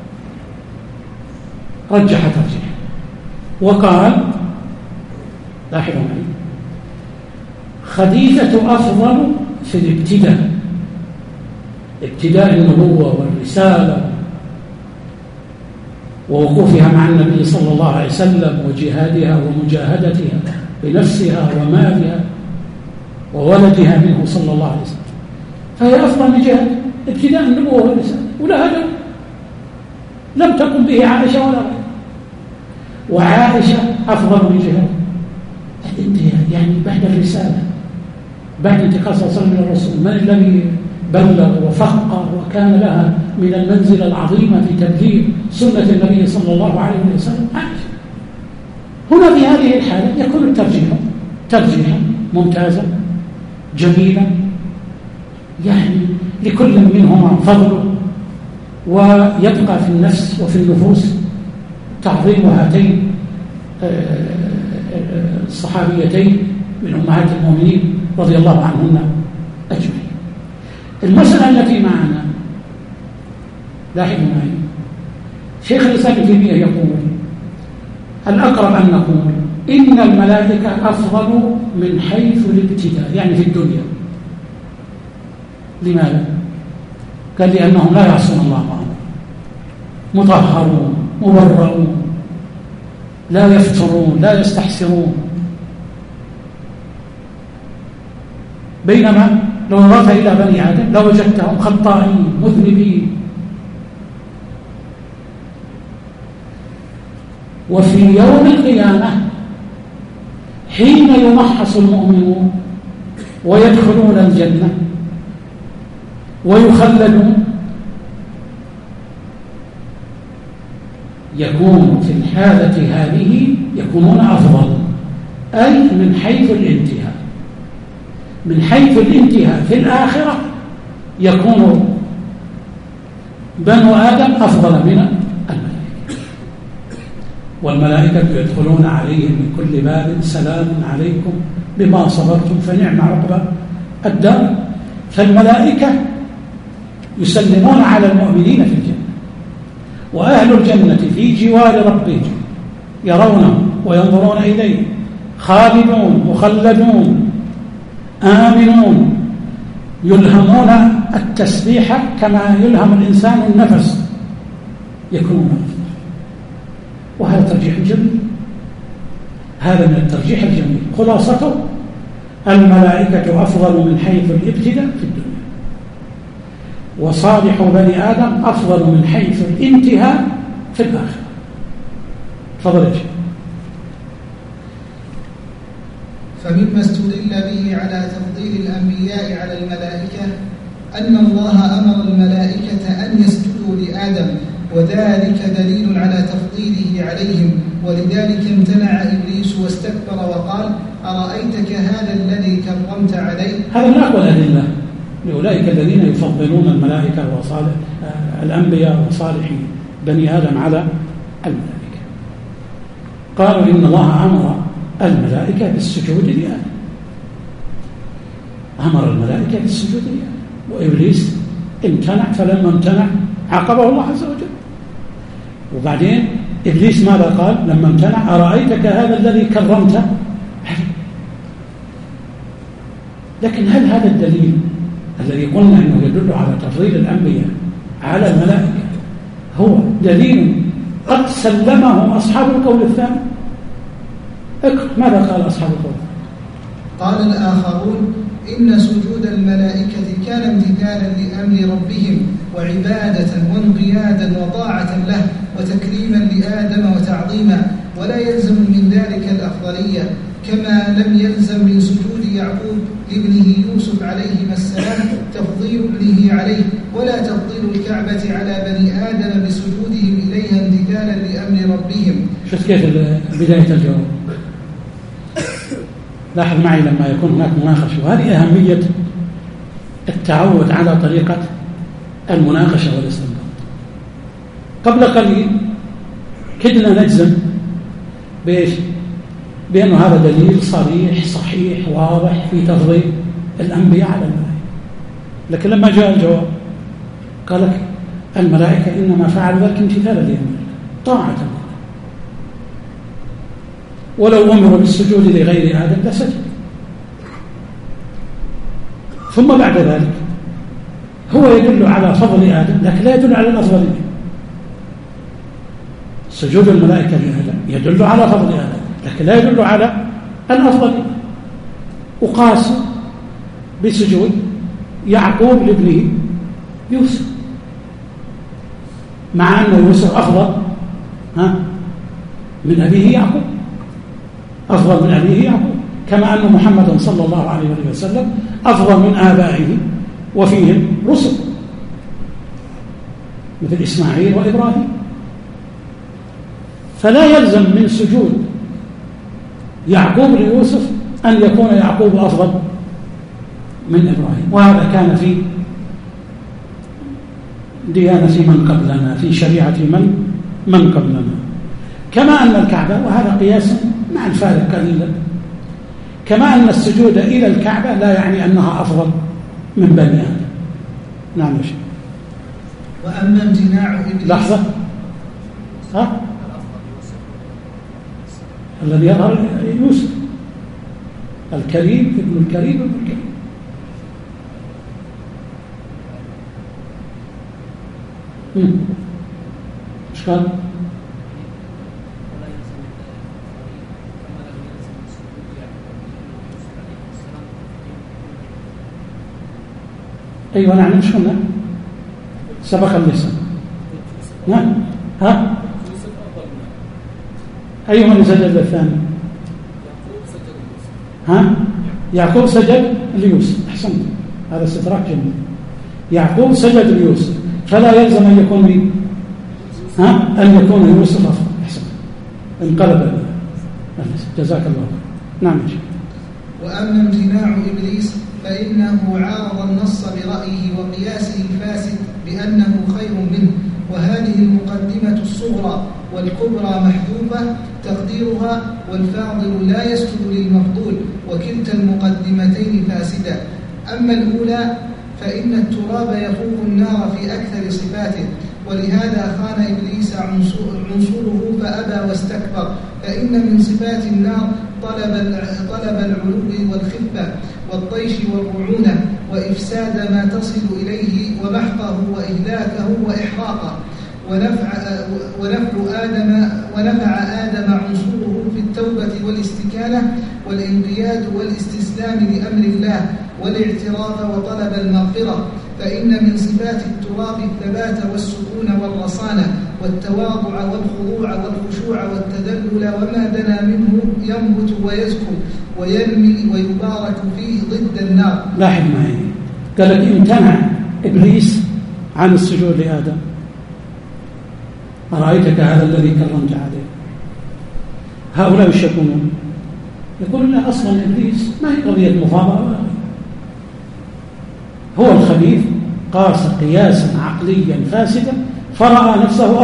رجح ترجيح وقال، لاحظوا معي، خديجة أفضل في الابتداء، ابتداء النبوة والرسالة ووقوفها مع النبي صلى الله عليه وسلم وجهادها ومجاهدتها بنفسها ومالها وولدها منه صلى الله عليه وسلم، فهي أفضل من جهة ابتداء النبوة والرسالة، ولا هذا لم تقم به عائشة ولا غيرها. وعائشة أفضل من جهة الانتهاء، يعني بعد الرسالة، بعد انتقال صلى الله عليه وسلم من الرسول، من الذي بلغ وفقه وكان لها من المنزلة العظيمة في تبليغ سنة النبي صلى الله عليه وسلم؟ عائشة. هنا في هذه الحالة يكون الترجيح ترجيحا ممتازا جميلا، يعني لكل منهما فضله، ويبقى في النفس وفي النفوس تعظيم هاتين الصحابيتين من أمهات المؤمنين رضي الله عنهن أجمعين. المسألة التي معنا لاحظوا معي، شيخ الإسلام ابن تيمية يقول الأقرب أن نقول إن الملائكة أفضل من حيث الابتداء، يعني في الدنيا. لماذا؟ قال لأنهم لا يعصون الله معهم، مطهرون مبرؤون، لا يفترون لا يستحسرون. بينما لو نظرت إلى بني آدم لوجدتهم خطائين مذنبين. وفي يوم القيامة حين يمحص المؤمنون ويدخلون الجنة ويخلدون يكون في الحالة هذه يكونون أفضل، أي من حيث الانتهاء. من حيث الانتهاء في الآخرة يكون بنو آدم أفضل من الملائكة، والملائكة يدخلون عليهم من كل باب سلام عليكم بما صبرتم فنعم عقبى الدار. فالملائكة يسلمون على المؤمنين في الجنة، وأهل الجنة في جوار ربهم يرونه وينظرون إليه خالدون مخلدون آمنون، يلهمون التسبيح كما يلهم الإنسان النفس، يكونون أفضل. وهذا ترجيح جميل، هذا من الترجيح الجميل. خلاصته الملائكة أفضل من حيث الابتداء في الدنيا، وصالح بني آدم أفضل من حيث الانتهاء في الآخرة. تفضل يا شيخ. فمما استدل به على تفضيل الأنبياء على الملائكة أن الله أمر الملائكة أن يسجدوا لآدم، وذلك دليل على تفضيله عليهم، ولذلك امتنع إبليس واستكبر وقال أرأيتك هذا الذي كرمت عليه. هذا من أقوى الأدلة لأولئك الذين يفضلون الملائكة وصالح الأنبياء وصالح بني آدم على الملائكة. قالوا إن الله أمر الملائكة بالسجود لآدم، أمر الملائكة بالسجود لآدم، وإبليس امتنع، فلما امتنع عاقبه الله عز وجل. وبعدين إبليس ماذا قال لما امتنع؟ أرأيتك هذا الذي كرمت عليه. لكن هل هذا الدليل الذي قلنا أنه يدل على تفضيل الأنبياء على الملائكة هو دليل قد سلمه أصحاب القول الثاني؟ اقرأ ماذا قال أصحاب القول؟ قال الآخرون إن سجود الملائكة كان امتثالا لأمر ربهم وعبادة وانقيادا وطاعة له وتكريما لآدم وتعظيما، ولا يلزم من ذلك الأفضلية، كما لم يلزم من سجود يعقوب لابنه يوسف عليهما السلام تفضيل ابنه عليه، ولا تفضيل الكعبة على بني آدم بسجودهم إليها امتثالا لأمر ربهم. شوف كيف بداية الجواب. لاحظ معي لما يكون هناك مناقشة، وهذه أهمية التعود على طريقة المناقشة والاستنباط. قبل قليل كدنا نجزم بإيش؟ بأنه هذا دليل صريح صحيح واضح في تفضيل الأنبياء على الملائكة. لكن لما جاء الجواب قال لك الملائكة إنما فعل ذلك امتثالا لأمر طاعة، ولو أمروا بالسجود لغير آدم لسجد. ثم بعد ذلك هو يدل على فضل آدم لكن لا يدل على الأفضلية. سجود الملائكة لآدم يدل على فضل آدم لكن لا يدل على الأفضلية. وقاس بسجود يعقوب لابنه يوسف، مع أن يوسف أفضل من أبيه يعقوب، أفضل من أبيه يعقوب، كما أن محمدا صلى الله عليه وسلم أفضل من آبائه وفيهم رسل مثل إسماعيل وإبراهيم. فلا يلزم من سجود يعقوب ليوسف أن يكون يعقوب أفضل من إبراهيم، وهذا كان في ديانة من قبلنا، في شريعة من قبلنا. كما أن الكعبة، وهذا قياس مع الفارق قليلا، كما أن السجود إلى الكعبة لا يعني أنها أفضل من بني آدم. نعم يا شيخ. وأما امتناع إبليس لحظة، الذي يظهر يوسف الكريم ابن الكريم ابن الكريم. ايش قال؟ ايوه نعم، مش قلنا سبق اللسان. نعم. ايوه من سجد الثاني؟ يعقوب سجد ليوسف. احسنت، هذا استدراك جميل. يعقوب سجد ليوسف، فلا يلزم ان يكون مين؟ ان يكون يوسف افضل. احسنت، انقلب. جزاك الله خير. نعم يا شيخ. واما امتناع ابليس فانه عارض النص برايه وقياسه الفاسد بانه خير منه، وهذه المقدمه الصغرى والكبرى محذوفه تقديرها والفاضل لا يسجد للمفضول، وكلتا المقدمتين فاسده. اما الاولى فان التراب يفوق النار في اكثر صفاته، ولهذا خان ابليس عنصره فابى واستكبر، فان من صفات النار طلب العلو والخفه والطيش والرعونه وافساد ما تصل اليه ومحقه واهلاكه واحراقه، ونفع آدم عنصره في التوبة والاستكانة والانقياد والاستسلام لأمر الله والاعتراف وطلب المغفرة، فإن من صفات التراب الثبات والسكون والرصانة والتواضع والخضوع والخشوع والتذلل، وما دنا منه ينبت ويزكو وينمي ويبارك فيه ضد النار. لاحظ معي، قال لك امتنع إبليس عن السجود لآدم، أرأيتك هذا الذي كرمت عليه. هؤلاء وش يكونون؟ يقول لا، أصلا إبليس ما هي قضية مفاضلة ولا هو الخبيث قاس قياسا عقليا فاسدا فرأى نفسه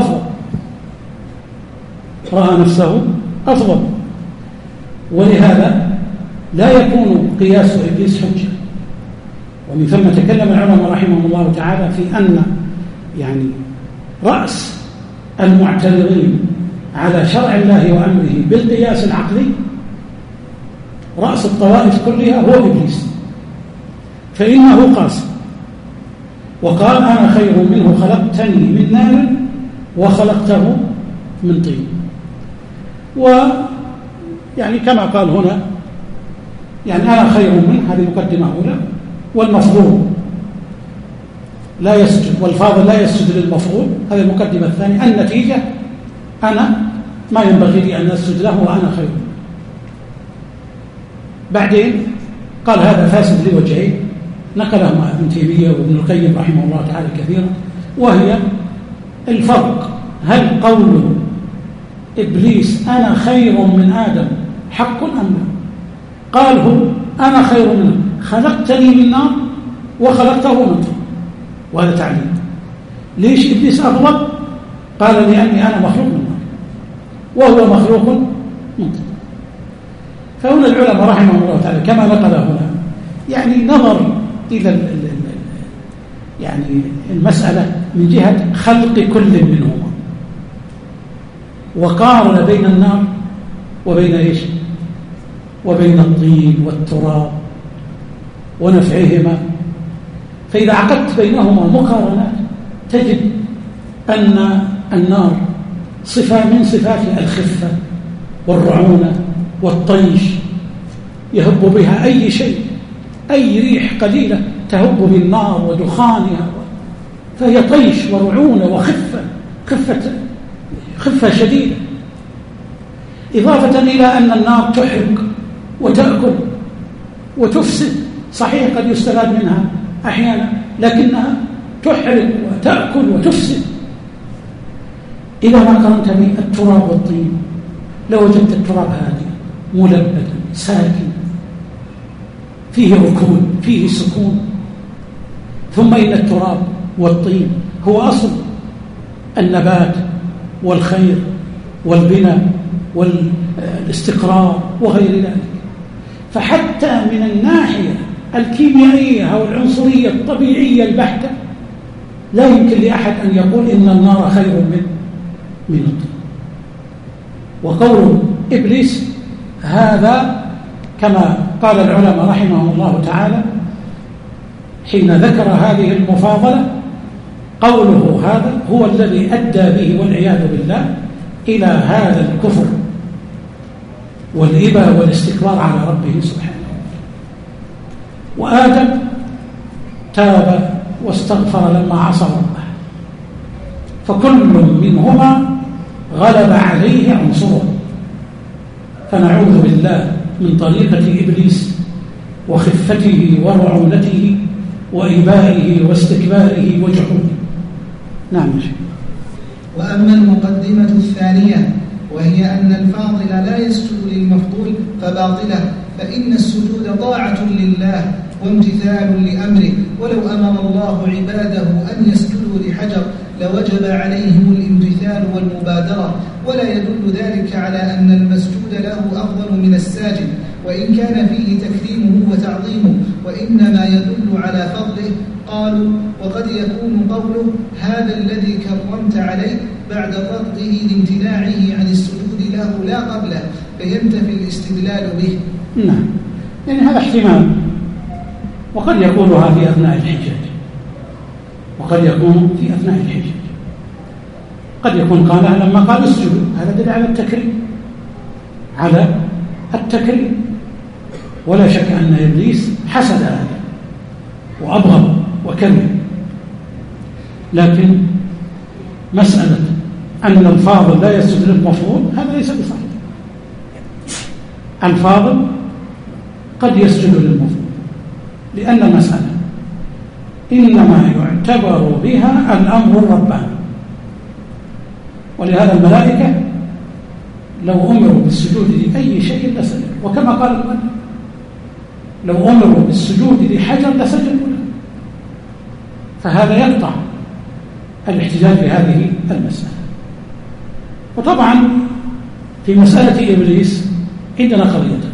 أفضل، ولهذا لا يكون قياس إبليس حجة. ومن ثم تكلم العلماء رحمهم الله تعالى في أن يعني رأس المعترضين على شرع الله وأمره بالقياس العقلي، رأس الطوائف كلها هو إبليس، فإنه قاس وقال أنا خير منه خلقتني من نار وخلقته من طين. ويعني كما قال هنا يعني أنا خير منه، هذه مقدمة أولى، والمفضول لا يسجد والفاضل لا يسجد للمفضول، هذه المقدمة الثانية. النتيجة أنا ما ينبغي لي أن أسجد له وأنا خير. بعدين قال هذا فاسد لوجهين نقلهما ابن تيمية وابن القيم رحمه الله تعالى كثيرا، وهي الفرق: هل قول إبليس أنا خير من آدم حق أم لا؟ قال هو أنا خير منه، خلقتني من نار وخلقته من طين، وهذا تعليل. ليش إبليس أفضل؟ قال لأني أنا مخلوق من نار وهو مخلوق من طين. فهنا العلماء رحمهم الله تعالى كما نقل هنا يعني نظر إلى يعني المسألة من جهة خلق كل منهما، وقارن بين النار وبين إيش؟ وبين الطين والتراب ونفعهما. فإذا عقدت بينهما مقارنات تجد أن النار صفة من صفات الخفة والرعونة والطيش، يهب بها أي شيء، أي ريح قليلة تهب بالنار ودخانها، فهي طيش ورعونة خفة شديدة، إضافة إلى أن النار تحرق وتأكل وتفسد. صحيح قد يستفاد منها أحيانا، لكنها تحرق وتأكل وتفسد. إذا ما قارنت بالتراب والطين لوجدت التراب هادئ ملبدا ساكن فيه ركود فيه سكون. ثم إن التراب والطين هو أصل النبات والخير والبناء والاستقرار وغير ذلك. فحتى من الناحية الكيميائية أو العنصرية الطبيعية البحتة لا يمكن لأحد أن يقول إن النار خير من الطين. وقول إبليس هذا كما قال العلماء رحمهم الله تعالى حين ذكر هذه المفاضلة، قوله هذا هو الذي أدى به والعياذ بالله إلى هذا الكفر والإباء والاستكبار على ربه سبحانه. وآدم تاب واستغفر لما عصى ربه، فكل منهما غلب عليه عنصره، فنعوذ بالله من طريقة إبليس وخفته ورعونته وإبائه واستكباره وجحوده. نعم يا شيخ. وأما المقدمة الثانية وهي أن الفاضل لا يسجد للمفضول فباطلة، فإن السجود طاعة لله وامتثال لأمره، ولو أمر الله عباده أن يسجدوا لحجر لوجب عليهم الامتثال والمبادرة، ولا يدل ذلك على أن المسجود له أفضل من الساجد وإن كان فيه تكريمه وتعظيمه، وإنما يدل على فضله. قالوا وقد يكون قوله هذا الذي كرمت عليه بعد طرده لامتناعه عن السجود له لا قبله، فينتفي الاستدلال به. نعم، يعني هذا احتمال، وقد يقولها في أثناء الحجاج، وقد يكون في أثناء الحجاج، قد يكون قالها لما قال اسجدوا، هذا دل على التكريم، على التكريم. ولا شك أن إبليس حسد هذا وأبغض وكره، لكن مسألة أن الفاضل لا يسجد للمفضول هذا ليس بصحيح. الفاضل قد يسجد للمفضول، لأن المسألة إنما يعتبر بها الأمر الرباني، ولهذا الملائكة لو أمروا بالسجود لأي شيء لسجدوا، وكما قال المؤلف لو أمروا بالسجود لحجر لسجدوا له، فهذا يقطع الاحتجاج بهذه المسألة. وطبعا في مسألة إبليس عندنا قضيتان،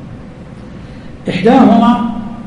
إحداهما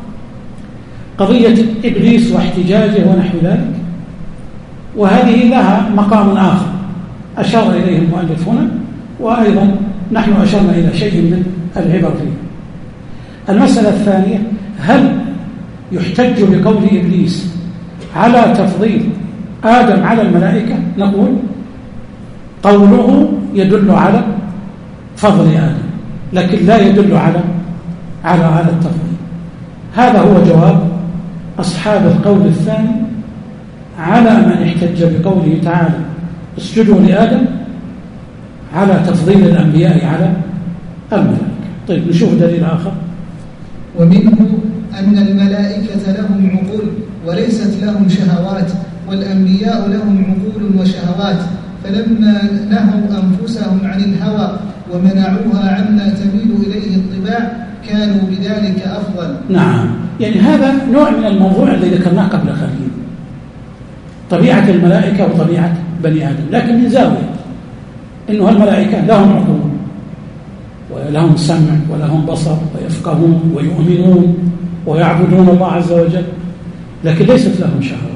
قضية إبليس واحتجاجه ونحو ذلك، وهذه لها مقام آخر أشار إليه المؤلف هنا، وأيضا نحن أشرنا إلى شيء من العبر فيه. المسألة الثانية، هل يحتج بقول إبليس على تفضيل آدم على الملائكة؟ نقول قوله يدل على فضل آدم، لكن لا يدل على التفضيل. هذا هو جواب أصحاب القول الثاني على من احتج بقوله تعالى اسجدوا لآدم على تفضيل الأنبياء على الملائكة. طيب نشوف دليل آخر. ومنه أن الملائكة لهم عقول وليست لهم شهوات، والأنبياء لهم عقول وشهوات، فلما نهوا أنفسهم عن الهوى ومنعوها عما تميل إليه الطباع كانوا بذلك أفضل. نعم، يعني هذا نوع من الموضوع الذي ذكرناه قبل قليل، طبيعة الملائكة وطبيعة بني آدم، لكن من زاوية إنه الملائكة لهم عقول ولهم سمع ولهم بصر ويفقهون ويؤمنون ويعبدون الله عز وجل، لكن ليست لهم شهوات،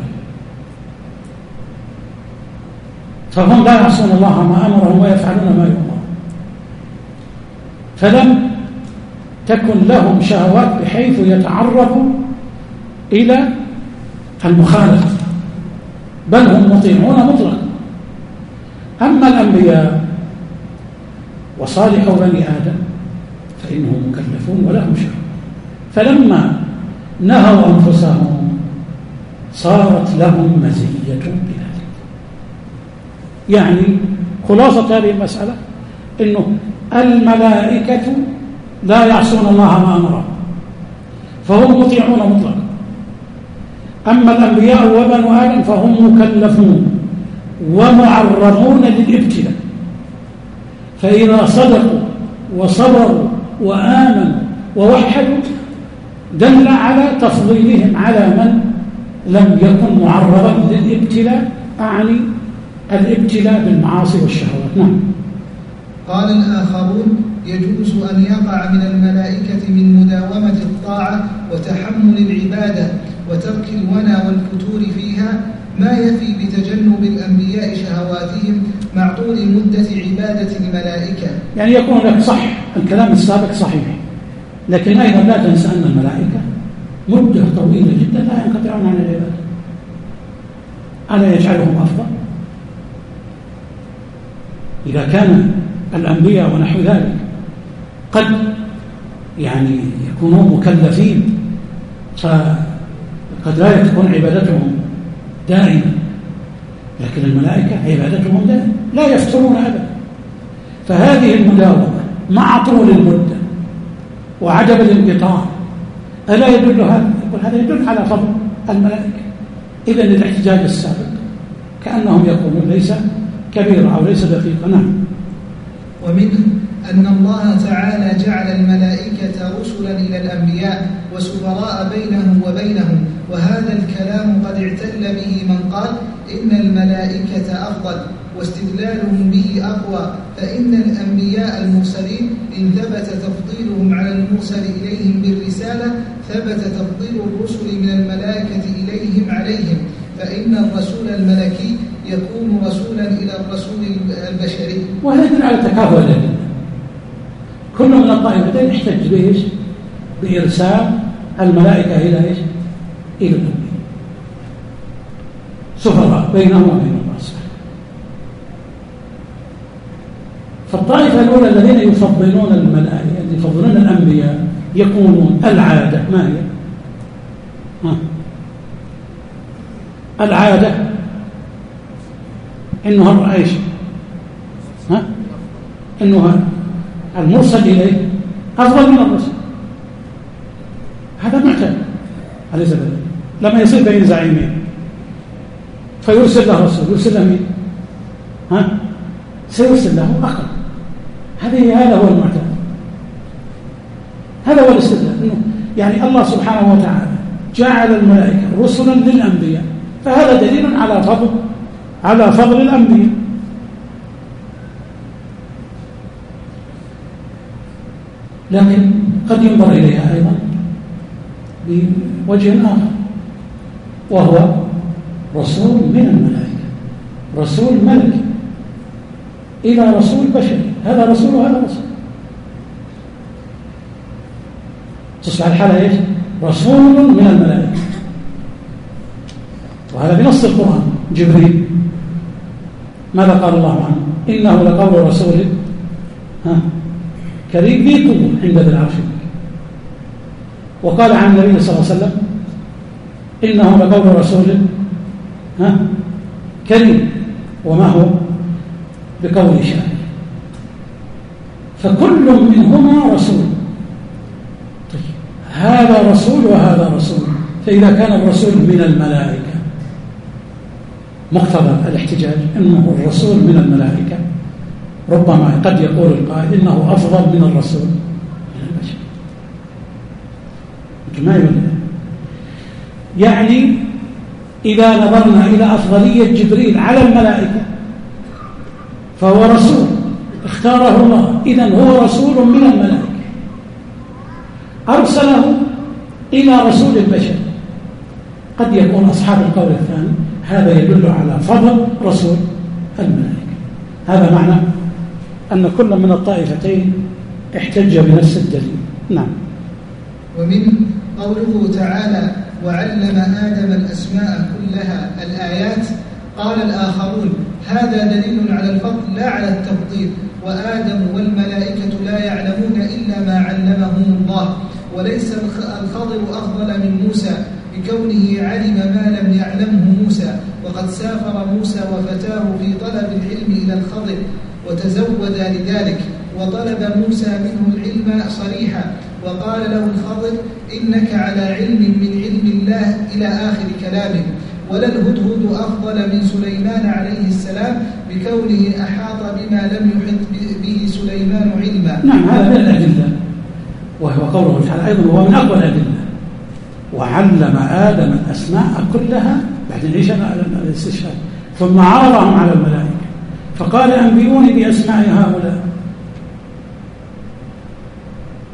فهم لا يعصون الله ما أمرهم ويفعلون ما يؤمرون، فلم تكن لهم شهوات بحيث يتعرضوا إلى المخالفة، بل هم مطيعون مطلقا. أما الأنبياء وصالح بني آدم فإنهم مكلفون ولهم شهوات، فلما نهوا أنفسهم صارت لهم مزية بذلك. يعني خلاصة هذه المسألة إنه الملائكة لا يعصون الله ما أمرهم فهم مطيعون مطلقا، أما الأنبياء وبنو آدم فهم مكلفون ومعرضون للابتلاء، فإذا صدقوا وصبروا وآمنوا ووحدوا دل على تفضيلهم على من لم يكن معرضا للابتلاء، أعني الابتلاء بالمعاصي والشهوات. نعم. قال الآخرون يجوز أن يقع من الملائكة من مداومة الطاعة وتحمل العبادة وترك الونى والفتور فيها ما يفي بتجنب الأنبياء شهواتهم مع طول مدة عبادة الملائكة. يعني يكون لك صح الكلام السابق صحيح، لكن أيضا لا تنسى أن الملائكة مدة طويلة جدا لا ينقطعون عن العبادة. ألا يجعلهم أفضل؟ إذا كان الأنبياء ونحو ذلك قد يعني يكونون مكلفين فقد لا تكون عبادتهم دائما، لكن الملائكة عبادتهم دائما لا يفترون أبدا. فهذه المداومة مع طول المدة وعدم الانقطاع ألا يدل هذا يدل على فضل الملائكة. إذن الاحتجاج السابق كأنهم يقولون ليس كبيرا أو ليس دقيقا. نعم. ومنه أن الله تعالى جعل الملائكة رسلا إلى الأنبياء وسفراء بينهم وبينهم، وهذا الكلام قد اعتل به من قال إن الملائكة أفضل، واستدلالهم به أقوى، فإن الأنبياء المرسلين إن ثبت تفضيلهم على المرسل إليهم بالرسالة ثبت تفضيل الرسل من الملائكة إليهم عليهم، فإن الرسول الملكي يكون رسولا إلى الرسول البشري. وهذا يدل على تكافؤ الأدلة. كل من الطائفتين احتج به بإرسال الملائكة إلى إلى الأنبياء سفراء بينهم وبين الرسل. فالطائفة الأولى الذين يفضلون الملائكة يفضلون الأنبياء يكونون العادة ما هي؟ العادة إنه إيش؟ إنه المرسل إليه أفضل من الرسل. هذا معتاد أليس كذلك؟ لما يصير بين زعيمين فيرسل له رسول يرسل له مين؟ سيرسل له أقل. هذا هو المعتاد، هذا هو الاستدلال. يعني الله سبحانه وتعالى جعل الملائكة رسلا للأنبياء، فهذا دليل على فضل الأنبياء. لكن قد ينظر إليها أيضا بوجه آخر، وهو رسول من الملائكة، رسول ملكي إلى رسول بشري، هذا رسول وهذا رسول. تصبح الحالة إيش؟ رسول من الملائكة، وهذا بنص القرآن. جبريل ماذا قال الله عنه؟ إنه لقول رسول كريم ذي قوة عند ذي العرش. وقال عن النبي صلى الله عليه وسلم إنه لقول رسول كريم وما هو بقول شاعر. فكل منهما رسول. طيب هذا رسول وهذا رسول، فإذا كان الرسول من الملائكة مقتضى الاحتجاج أنه الرسول من الملائكة، ربما قد يقول القائل إنه أفضل من الرسول من البشر. ما يقول يعني إذا نظرنا إلى أفضلية جبريل على الملائكة فهو رسول اختاره الله، إذن هو رسول من الملائكة أرسله إلى رسول البشر. قد يكون أصحاب القول الثاني هذا يدل على فضل رسول الملائكة. هذا معنى أن كل من الطائفتين احتج بنفس الدليل. نعم. ومن قوله تعالى وعلم آدم الأسماء كلها الآيات، قال الآخرون هذا دليل على الفضل لا على التفضيل، وآدم والملائكة لا يعلمون إلا ما علمهم الله، وليس الخضر أفضل من موسى بكونه علم ما لم يعلمه موسى، وقد سافر موسى وفتاه في طلب العلم إلى الخضر وتزودا لذلك، وطلب موسى منه العلم صريحا، وقال له الخضر إنك على علم من علم الله إلى آخر كلامه. ولا الهدهد أفضل من سليمان عليه السلام بكونه أحاط بما لم يحط به سليمان علما. نعم هذا من الأدلة، وهو قوله تعالى أيضا وهو من أقوى الأدلة. وعلم آدم الأسماء كلها بعد الاستشهاد ثم عرضهم على الملائكة فقال أنبئوني بأسماء هؤلاء.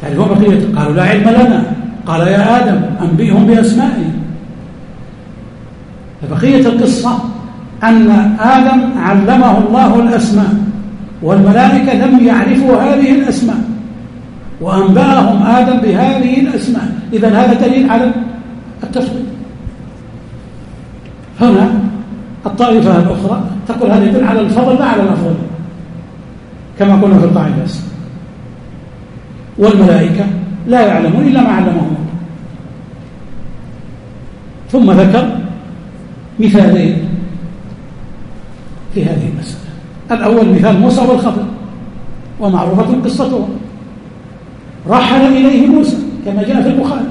يعني هو بقية قالوا لا علم لنا، قال يا آدم أنبئهم بأسمائهم. فبقية القصة أن آدم علمه الله الأسماء والملائكة لم يعرفوا هذه الأسماء وأنبأهم آدم بهذه الأسماء. إذن هذا دليل على التفضيل. هنا الطائفة الأخرى تقول هذا يدل على الفضل لا على الأفضل كما قلنا في القاعدة، والملائكة لا يعلمون إلا ما علمهم الله. ثم ذكر مثالين في هذه المسألة. الأول مثال موسى والخضر، ومعروفة قصته، رحل إليه موسى كما جاء في البخاري،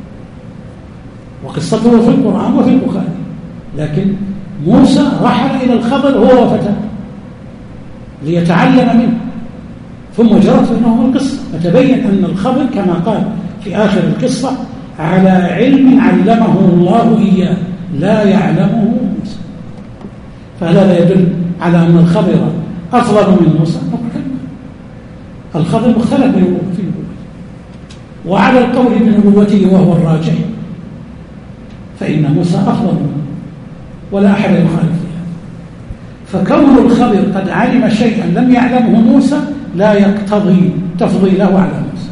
وقصته في القرآن وفي البخاري، لكن موسى رحل إلى الخضر هو وفتاه ليتعلم منه، ثم جرت بينهم القصة فتبين أن الخضر كما قال في آخر القصة على علم علمه الله إياه لا يعلمه موسى. فهذا يدل على أن الخضر أفضل من موسى. الخضر مختلف بنبوته، وعلى القول بنبوته وهو الراجح فإن موسى أفضل منه ولا أحد يخالف فيها. فكون الخضر قد علم شيئا لم يعلمه موسى لا يقتضي تفضيله على موسى.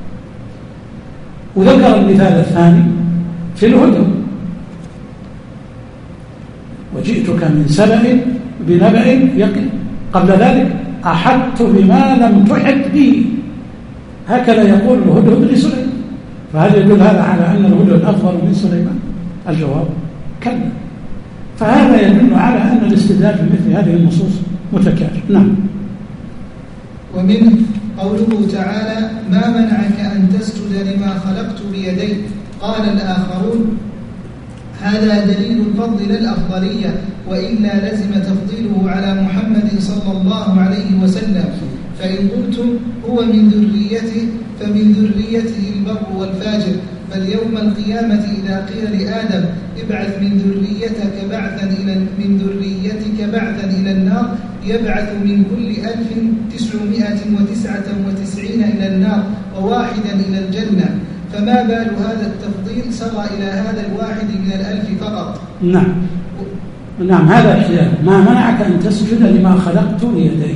وذكر المثال الثاني في الهدى، وجئتك من سبأ بنبأ يقين، قبل ذلك أحطت بما لم تحط به، هكذا يقول الهدى لسليمان. فهل يدل هذا على أن الهدى أفضل من سليمان؟ الجواب كلا. فهذا يدل على أن الاستدلال بمثل هذه النصوص متكافئ. نعم. ومنه قوله تعالى ما منعك أن تسجد لما خلقت بيدي، قال الآخرون هذا دليل الفضل لا الأفضلية، وإلا لزم تفضيله على محمد صلى الله عليه وسلم. فإن قلتم هو من ذريته فمن ذريته البر والفاجر، فاليوم القيامة إذا قيل لآدم ابعث من ذريتك بعثا إلى النار، يبعث من كل 1999 إلى النار وواحدا إلى الجنة، فما بال هذا التفضيل سرى إلى هذا الواحد من 1000 فقط. نعم هذا احتيال. ما منعك أن تسجد لما خلقت بيدي؟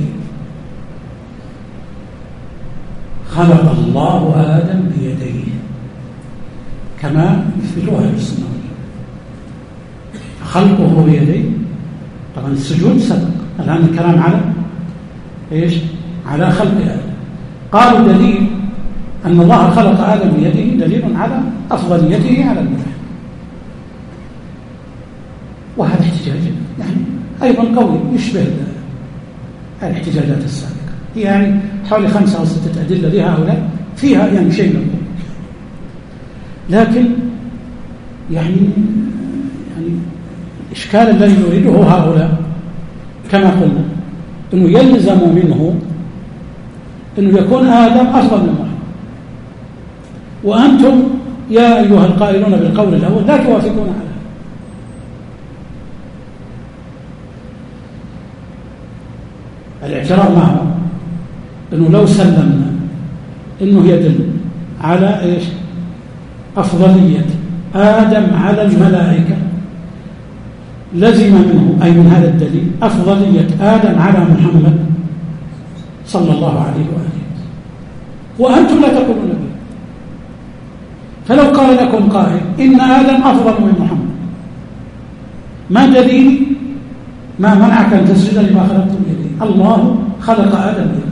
خلق الله آدم بيديه كما يثبتها أهل السنة، خلقه بيديه. طبعا السجود سبق، الآن الكلام على إيش؟ على خلق آدم. قالوا دليل أن الله خلق آدم بيده دليل على أفضليته على الملائكة، وهذا احتجاج يعني أيضا قوي يشبه الاحتجاجات السابقة، يعني حوالي 5 أو 6 أدلة لهؤلاء فيها يعني شيء من القوة. لكن يعني الإشكال الذي يريده هؤلاء كما قلنا أنه يلزم منه أنه يكون آدم أفضل من محمد، وأنتم يا أيها القائلون بالقول الأول لا توافقون على هذا. الاعتراض معه أنه لو سلمنا أنه يدل على إيش؟ أفضلية آدم على الملائكة، لزم منه أي من هذا الدليل أفضلية آدم على محمد صلى الله عليه وآله، وأنتم لا تقولون به. فلو قال لكم قائل إن آدم أفضل من محمد، ما دليل ما منعك أن تسجد لما خلقت بيدي؟ الله خلق آدم بيدي.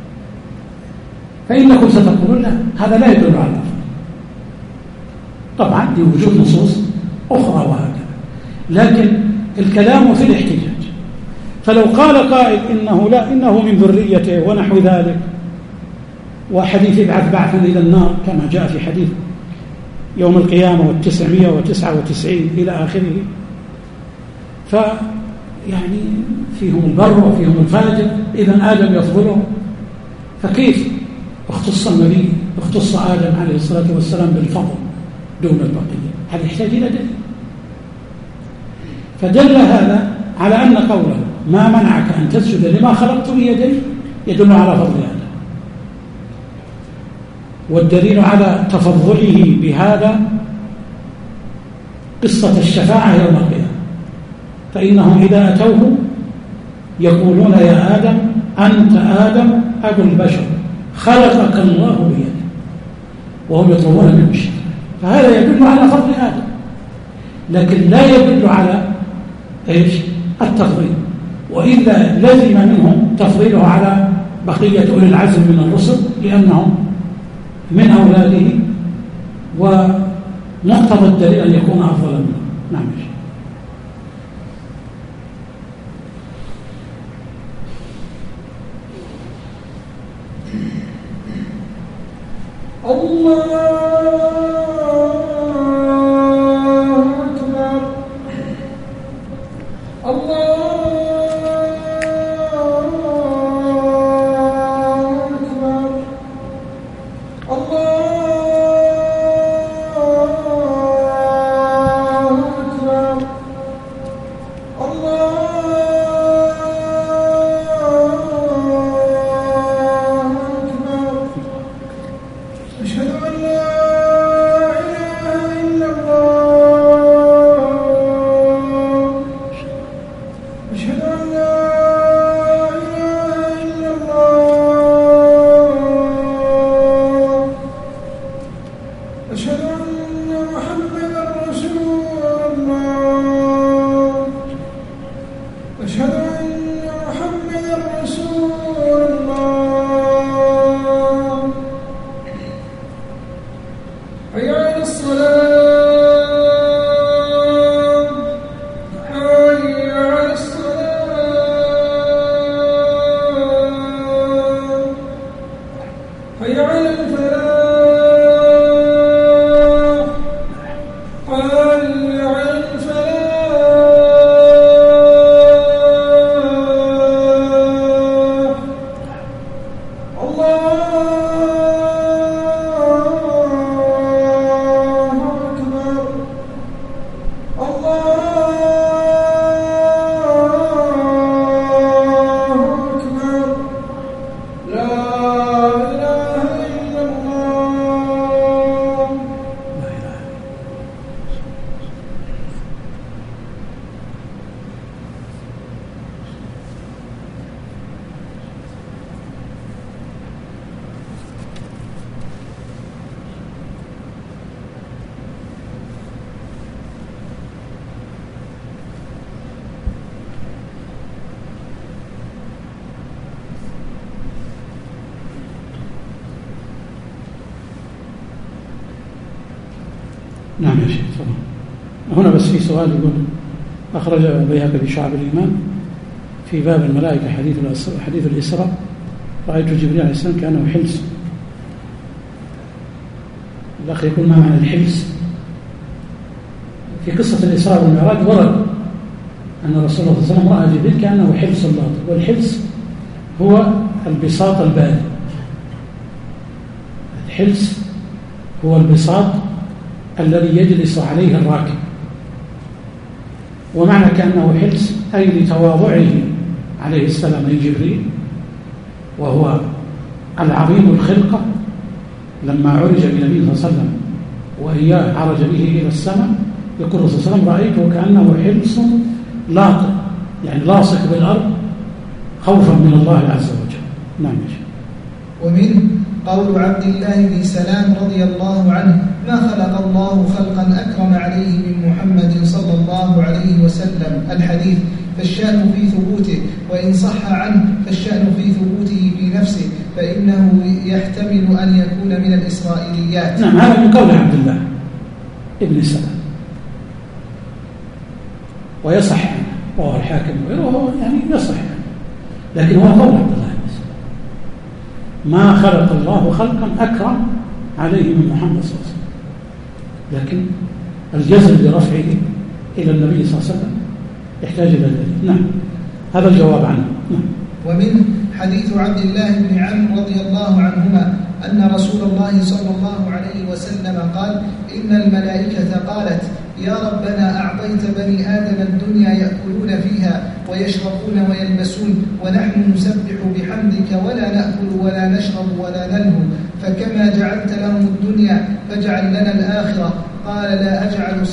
فإنكم ستقولون لا، هذا لا يدل على الأفضل. طبعا لوجود نصوص أخرى وهكذا، لكن الكلام في الاحتجاج. فلو قال قائل إنه لا، إنه من ذريته ونحو ذلك، وحديث ابعث بعثا إلى النار كما جاء في حديث يوم القيامة 999 إلى آخره، فيعني فيهم البر وفيهم الفاجر، إذن آدم يفضله، فكيف اختص النبي اختص آدم عليه الصلاة والسلام بالفضل دون البقية؟ هذا يحتاج إلى دليل. فدل هذا على أن قوله ما منعك أن تسجد لما خلقت بيدي يدل على فضل آدم. والدليل على تفضله بهذا قصة الشفاعة يوم القيامة، فإنهم إذا أتوه يقولون يا آدم أنت آدم أبو البشر خلقك الله بيده، وهم يطلبون منه الشفاعة. فهذا يدل على فضل آدم، لكن لا يدل على إيش؟ التفضيل، وإلا لزم منهم تفضيله على بقية أولي العزم من الرسل لأنهم من أولاده، ومقتضى الدليل أن يكون أفضل منه. نعم. نعم يا شيخ. هنا بس في سؤال يقول أخرج البيهقي بشعب الإيمان في باب الملائكة حديث الإسراء رأيت جبريل عليه السلام كأنه حلس. الأخ يقول ما معنى الحلس؟ في قصة الإسراء والمعراج ورد أن رسول الله صلى الله عليه وسلم رأى جبريل كأنه حلس الله، والحلس هو البساط البارد. الحلس هو البساط الذي يجلس عليه الراكب، ومعنى كأنه حلس أي لتواضعه عليه السلام من جبريل، وهو العظيم الخلقة. لما عرج بالنبي صلى الله عليه وسلم وإياه عرج به إلى السماء يقول صلى الله عليه وسلم رأيته كأنه حلس لاطق، يعني لاصق بالأرض خوفا من الله عز وجل. نعم. ومن قول عبد الله بن سلام رضي الله عنه ما خلق الله خلقا أكرم عليه من محمد صلى الله عليه وسلم الحديث، فالشأن في ثبوته، وإن صح عنه فالشأن في ثبوته في نفسه، فإنه يحتمل أن يكون من الإسرائيليات. نعم، هذا من قول عبد الله ابن سلام ويصح عنه، وهو الحاكم وغيره يعني يصح عنه، لكن هو قول عبد الله بن سلام ما خلق الله خلقا أكرم عليه من محمد صلى الله عليه وسلم، لكن الجزم برفعه إلى النبي صلى الله عليه وسلم يحتاج إلى ذلك. نعم، هذا الجواب عنه. نعم. ومن حديث عبد الله بن عمرو رضي الله عنهما أن رسول الله صلى الله عليه وسلم قال إن الملائكة قالت يا ربنا أعطيت بني آدم الدنيا يأكلون فيها ويشربون ويلبسون، ونحن نسبح بحمدك ولا نأكل ولا نشرب ولا نلهو، فكما جعلت لهم الدنيا فاجعل لنا الآخرة. قال لا أجعل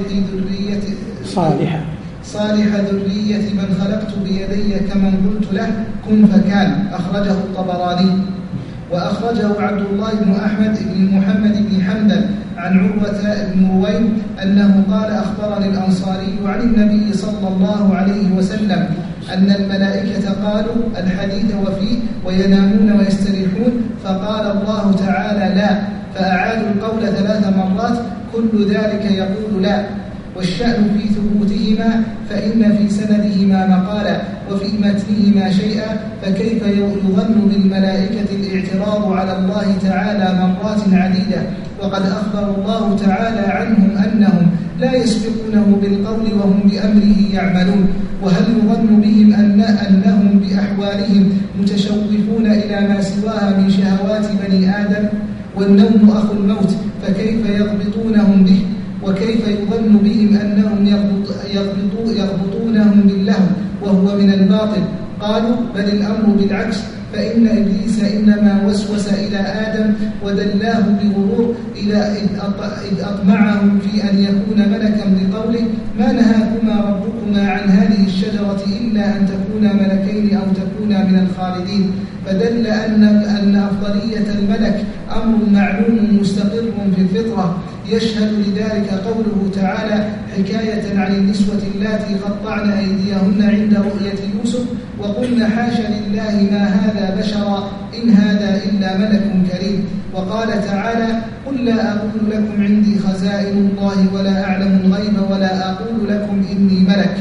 صالح ذرية من خلقت بيدي كمن قلت له كن فكان. أخرجه الطبراني. وأخرجه عبد الله بن أحمد بن محمد بن حنبل عن عروة بن رويم أنه قال أخبرني الأنصاري عن النبي صلى الله عليه وسلم أن الملائكة قالوا الحديث وفيه وينامون ويستريحون، فقال الله تعالى لا، فأعادوا القول 3 مرات كل ذلك يقول لا. والشأن في ثبوتهما، فإن في سندهما مقالا وفي متنهما شيئا، فكيف يظن بالملائكة الاعتراض على الله تعالى مرات عديدة، وقد أخبر الله تعالى عنهم أنهم لا يسبقونه بالقول وهم بأمره يعملون. وهل يظن بهم أنهم بأحوالهم متشوفون إلى ما سواها من شهوات بني آدم؟ والنوم أخو الموت، فكيف يضبطونهم به؟ وكيف يظن بهم أنهم يربطونهم باللهو وهو من الباطل؟ قالوا بل الأمر بالعكس، فإن إبليس إنما وسوس إلى آدم ودلاه بغرور إذ أطمعهم في أن يكون ملكا بقوله ما نهاكما ربكما عن هذه الشجرة إلا أن تكونا ملكين أو تكونا من الخالدين. فدل أن أفضلية الملك أمر معلوم مستقر في الفطرة. يشهد لذلك قوله تعالى حكاية عن النسوة اللاتي قطعن أيديهن عند رؤية يوسف وقلن حاش لله ما هذا بشرا إن هذا إلا ملك كريم. وقال تعالى قل لا أقول لكم عندي خزائن الله ولا أعلم الغيب ولا أقول لكم إني ملك.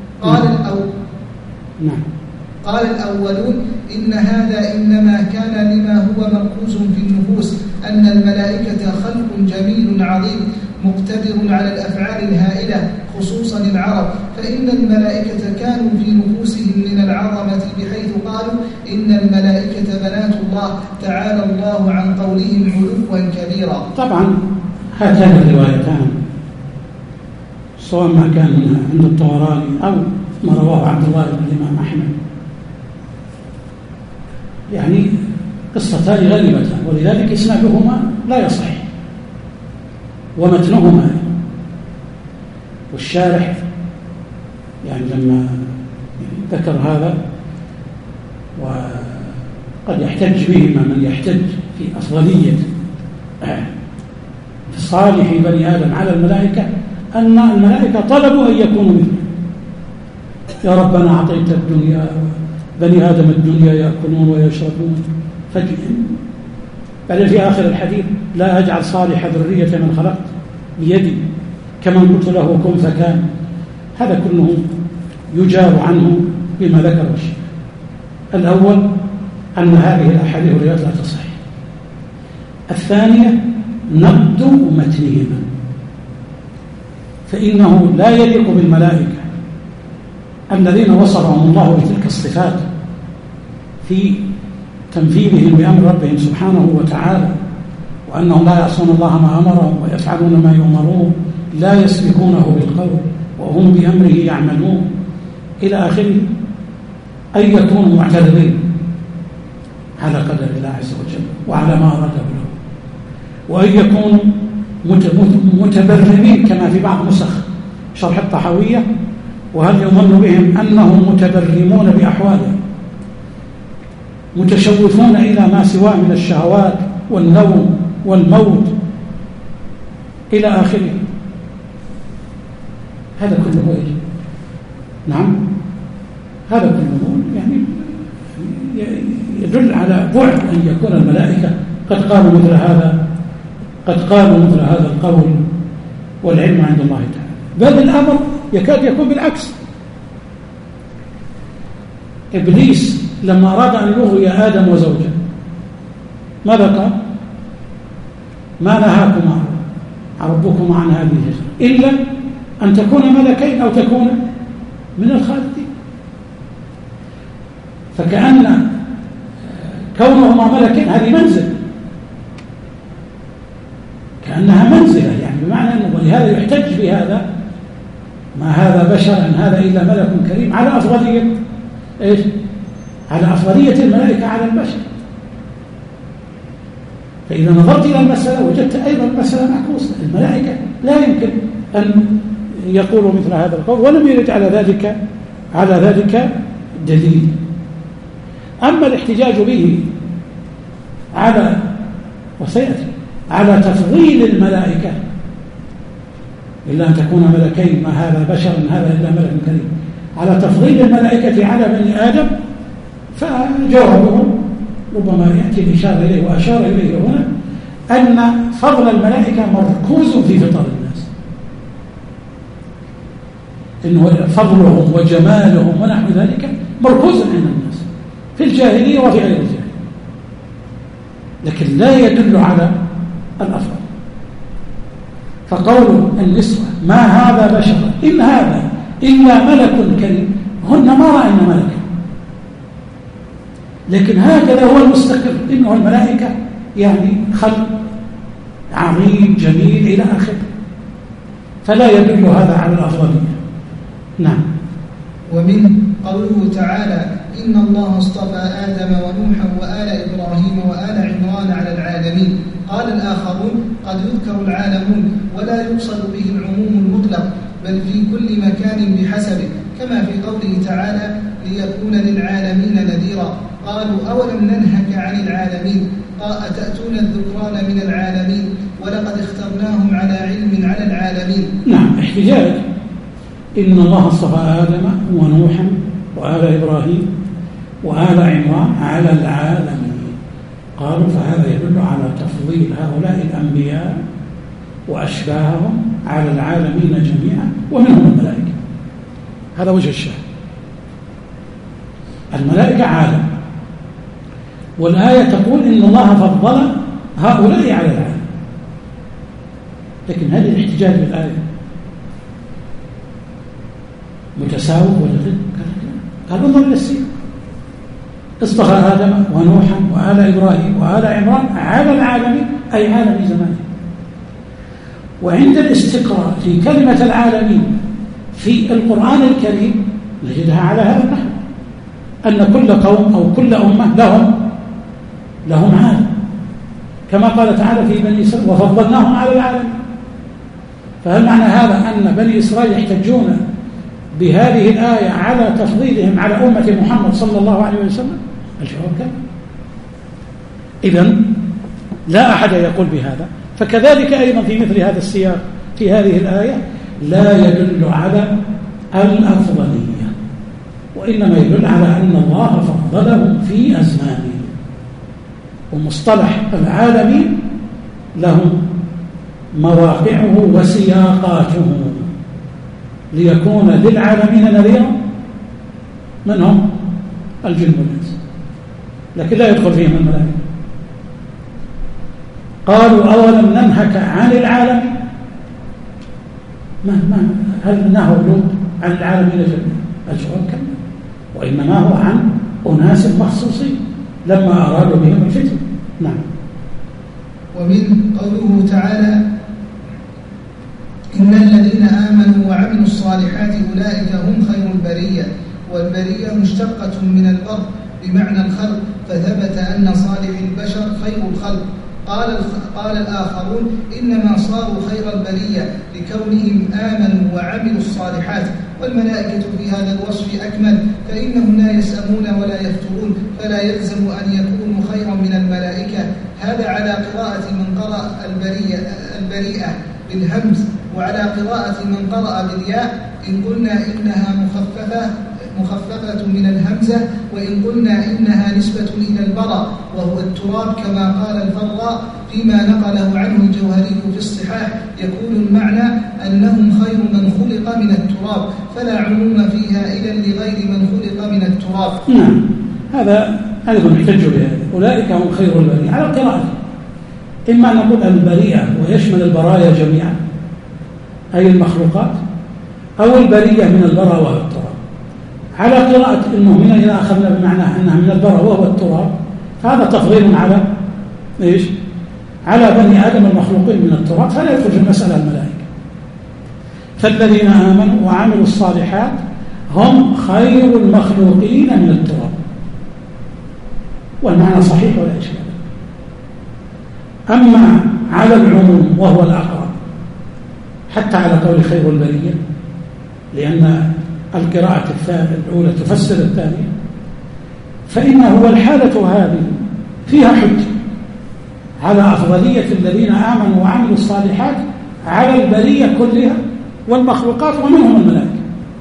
قال الأولون إن هذا إنما كان لما هو مركوز في النفوس، أن الملائكة خلق جميل عظيم مقتدر على الأفعال الهائلة خصوصا العرب، فإن الملائكة كانوا في نفوسهم من العظمة بحيث قالوا إن الملائكة بنات الله تعالى الله عن قولهم علوا كبيرا. طبعا هاتان الروايتان سواء ما كان عند الطبراني أو ما رواه عبد الله بن الإمام أحمد يعني قصتان غريبتان، ولذلك إسنادهما لا يصح ومتنهما. والشارح يعني لما ذكر هذا وقد يحتج بهما من يحتج في أفضلية صالح بني آدم على الملائكة أن الملائكة طلبوا أن يكونوا مثله. يا ربنا أعطيت الدنيا بني آدم الدنيا يأكلون ويشربون فجأة بعد في آخر الحديث لا أجعل صالح ذرية من خلقت بيدي كمن قلت له كن فكان. هذا كله يجاب عنه بما ذكر الشيخ. الأول أن هذه الأحاديث الروايات لا تصح. الثانية نقد متنهما، فإنه لا يليق بالملائكة الذين وصفهم الله بتلك الصفات في تنفيذهم بأمر ربهم سبحانه وتعالى، وأنهم لا يعصون الله ما أمرهم ويفعلون ما يؤمرون لا يسبقونه بالقول وهم بأمره يعملون إلى آخره، أن يكونوا معترضين على قدر الله عز وجل وعلى ما أراده له، وأن يكونوا متبرمين كما في بعض نسخ شرح الطحاوية، وهل يظن بهم أنهم متبرمون بأحوالهم متشوفون إلى ما سواه من الشهوات والنوم والموت إلى آخره. هذا كله يجب. نعم هذا كله يعني يدل على بعد أن يكون الملائكة قد قالوا مثل هذا القول، والعلم عند الله تعالى. بل الأمر يكاد يكون بالعكس. إبليس لما أراد أن يغوي آدم وزوجه ماذا قال؟ ما نهاكما ربكما عن هذه الشجرة إلا أن تكون ملكين أو تكون من الخالدين. فكأن كونهما ملكين هذه منزل، كأنها منزلة يعني بمعنى أنه، ولهذا يحتج بهذا ما هذا بشر أن هذا إلا ملك كريم على أفضلية إيش؟ على أفضلية الملائكة على البشر. فإذا نظرت إلى المسألة وجدت أيضا المسألة معكوسة. الملائكة لا يمكن أن يقولوا مثل هذا القول، ولم يرد على ذلك دليل. أما الاحتجاج به وسيأتي على تفضيل الملائكة، إلا أن تكون ملكين ما هذا بشر من هذا إلا ملك كريم، على تفضيل الملائكة على بني آدم، فجوابه ربما يأتي الإشارة إليه، وأشار إليه هنا أن فضل الملائكة مركوز في فطر الناس، إنه فضلهم وجمالهم ونحو ذلك مركوز عند الناس في الجاهلية وفي غير الجاهلية، لكن لا يدل على الأفضل. فقول النسوة ما هذا بشر إن هذا إلا ملك كريم، هن ما رأين ملكا، لكن هكذا هو المستقر، إنه الملائكة يعني خلق عظيم جميل إلى آخره، فلا يدل هذا على الأفضلية. نعم. ومن قوله تعالى إن الله اصطفى آدم ونوحا وآل إبراهيم وآل عمران على العالمين. قال الآخرون قد يذكر العالمون ولا يقصد به العموم المطلق، بل في كل مكان بحسبه، كما في قوله تعالى ليكون للعالمين نذيرا. قالوا أولم ننهك عن العالمين؟ أتأتون الذكران من العالمين ولقد اخترناهم على علم على العالمين. نعم. احتجاج إن الله اصطفى آدم ونوحا وآل إبراهيم وآل عمران على العالمين، قالوا فهذا يدل على تفضيل هؤلاء الأنبياء وأشباههم على العالمين جميعا ومنهم الملائكة. هذا وجه الشاهد. الملائكة عالم، والآية تقول إن الله فضل هؤلاء على العالم، لكن هذه الاحتجاج بالآية متساوي ولا غير؟ قال انظر إلى السياق، اصطفى آدم ونوحا وآل إبراهيم وآل عمران على العالمين، أي عالم زمانه. وعند الاستقراء في كلمة العالمين في القرآن الكريم نجدها على هذا النحو، أن كل قوم أو كل أمة لهم عالم، كما قال تعالى في بني إسرائيل وفضلناهم على العالمين. فهل معنى هذا أن بني إسرائيل يحتجون بهذه الآية على تفضيلهم على أمة محمد صلى الله عليه وسلم؟ الجواب كلا. إذن لا أحد يقول بهذا. فكذلك أيضا في مثل هذا السياق في هذه الآية لا يدل على الأفضلية، وإنما يدل على أن الله فضلهم في أزمانه. ومصطلح العالمين له مواقعه وسياقاته، ليكون للعالمين نذيرا منهم الجن والإنس، لكن لا يدخل فيهم الملائكة. قالوا أولم ننهك عن العالمين؟ هل نهوا لوط عن العالمين جميعا؟ الجواب كلا، وإنما هو عن أناس مخصوصين لما أرادوا بهم الفتن. نعم. ومن قوله تعالى إن الذين آمنوا وعملوا الصالحات أولئك هم خير البرية، والبرية مشتقة من البر بمعنى الخلق، فثبت أن صالح البشر خير الخلق. قال الآخرون إنما صاروا خير البرية لكونهم آمنوا وعملوا الصالحات، والملائكة في هذا الوصف أكمل، فإنهم لا يسأمون ولا يفترون، فلا يلزم أن يكونوا خيرا من الملائكة. هذا على قراءة من قرأ البريئة بالهمز، وعلى قراءة من قرأ بالياء، إن قلنا إنها مخففة من الهمزة، وإن قلنا إنها نسبة إلى البراء وهو التراب، كما قال الفراء فيما نقله عنه الجوهري في الصحاح، يكون المعنى أنهم خير من خلق من التراب، فلا عموم فيها إذا لغير من خلق من التراب. نعم. هذا أيضا يحتج بهذا، أولئك هم خير البرية على القراءة، إما أن نقول البريئة ويشمل البرايا جميعا أي المخلوقات، أو البرية من البراء وهو التراب. على قراءة إنه هنا إذا أخذنا بمعنى أنها من البراء وهو التراب، فهذا تفضيل على إيش؟ على بني آدم المخلوقين من التراب، فلا يدخل في المسألة الملائكة. فالذين آمنوا وعملوا الصالحات هم خير المخلوقين من التراب، والمعنى صحيح ولا إشكال. أما على العموم وهو الأقرب حتى على قول خير البرية، لأن القراءة الأولى تفسر الثانية، فإنه والحالة هذه فيها حجة على أفضلية الذين آمنوا وعملوا الصالحات على البرية كلها والمخلوقات ومنهم الملائكة.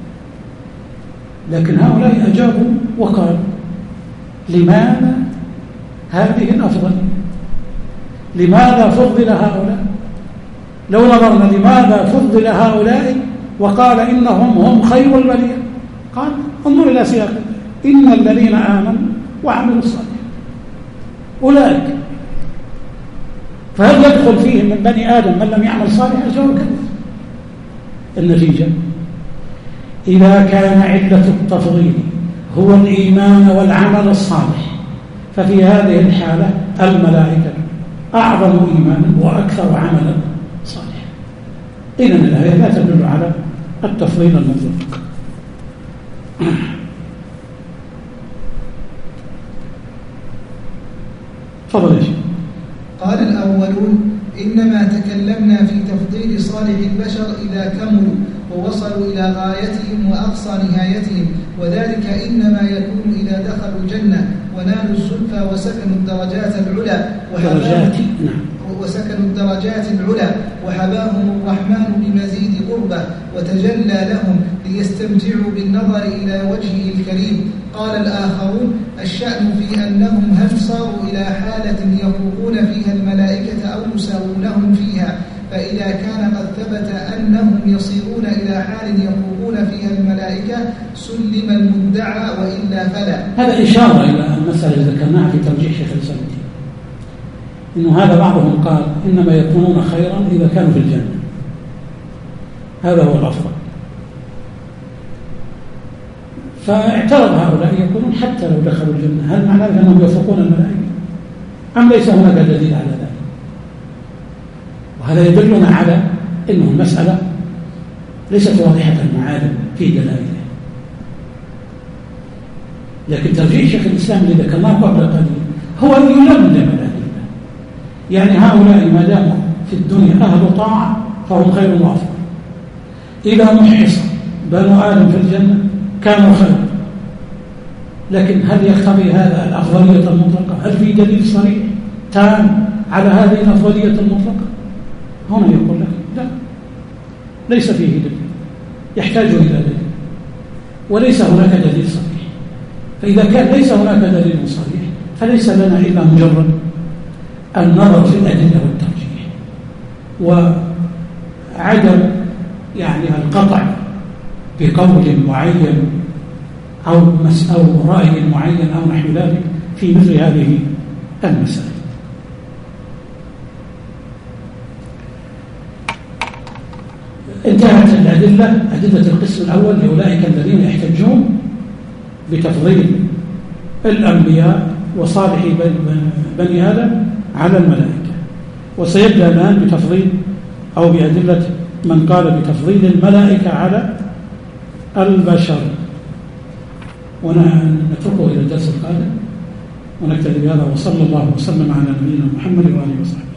لكن هؤلاء أجابوا وقالوا لماذا هذه الأفضل؟ لماذا فضل هؤلاء؟ لو نظرنا لماذا فضل هؤلاء وقال إنهم هم خير البرية، قال انظر إلى سياق إن الذين آمنوا وعملوا الصالحات أولئك. فهل يدخل فيهم من بني آدم من لم يعمل صالحا؟ الجواب كذب. النتيجة إذا كان علة التفضيل هو الإيمان والعمل الصالح، ففي هذه الحالة الملائكة أعظم إيمانا وأكثر عملا صالحا. إذن الآية لا تدل على التفضيل المطلق. تفضل يا شيخ. قال الأولون إنما تكلمنا في تفضيل صالح البشر إذا كملوا ووصلوا إلى غايتهم وأقصى نهايتهم، وذلك إنما يكون إذا دخلوا الجنة ونالوا الزلفى وسكنوا الدرجات العلى وحباهم الرحمن بمزيد قربة وتجلى لهم ليستمتعوا بالنظر إلى وجهه الكريم. قال الآخرون الشأن في أنهم هل صاروا إلى حالة يفوقون فيها الملائكة أو يساوونهم فيها، فإذا كان قد ثبت أنهم يصيرون إلى حال يفوقون فيها الملائكة سلم المدعى، وإلا فلا. هذا إشارة إلى المسألة اللي ذكرناها في ترجيح شيخ الإسلام، إنه هذا بعضهم قال إنما يكونون خيرا إذا كانوا في الجنة، هذا هو الأفضل. فاعترض هؤلاء يقولون حتى لو دخلوا الجنة هل معنى ذلك أنهم يفوقون الملائكة أم ليس هناك دليل على ذلك؟ وهذا يدلنا على أنه المسألة ليست واضحة المعالم في دلائلها. لكن ترجيح شيخ الإسلام اللي ذكرناه قبل قليل هو أن يلملم الأدلة، يعني هؤلاء ما داموا في الدنيا أهل طاعة فهم خير وأفضل. إذا محص بنو آدم في الجنة كانوا خير، لكن هل يقتضي هذا الأفضلية المطلقة؟ هل في دليل صريح تام على هذه الأفضلية المطلقة؟ هنا يقول لك لا، ليس فيه دليل، يحتاج إلى دليل، وليس هناك دليل صريح. فإذا كان ليس هناك دليل صريح فليس لنا إلا مجرد النظر في الأدلة والترجيح، وعدم يعني القطع بقول معين أو رأي معين أو نحو ذلك في مثل هذه المسائل. انتهت الأدلة، أدلة القسم الأول لأولئك الذين يحتجون بتفضيل الأنبياء وصالح بني آدم على الملائكة، وسيبدأ الآن بتفضيل أو بأدلة من قال بتفضيل الملائكة على البشر. ونتركه إلى الدرس القادم ونكتفي بهذا، وصلى الله وسلم على نبينا محمد وآله وصحبه.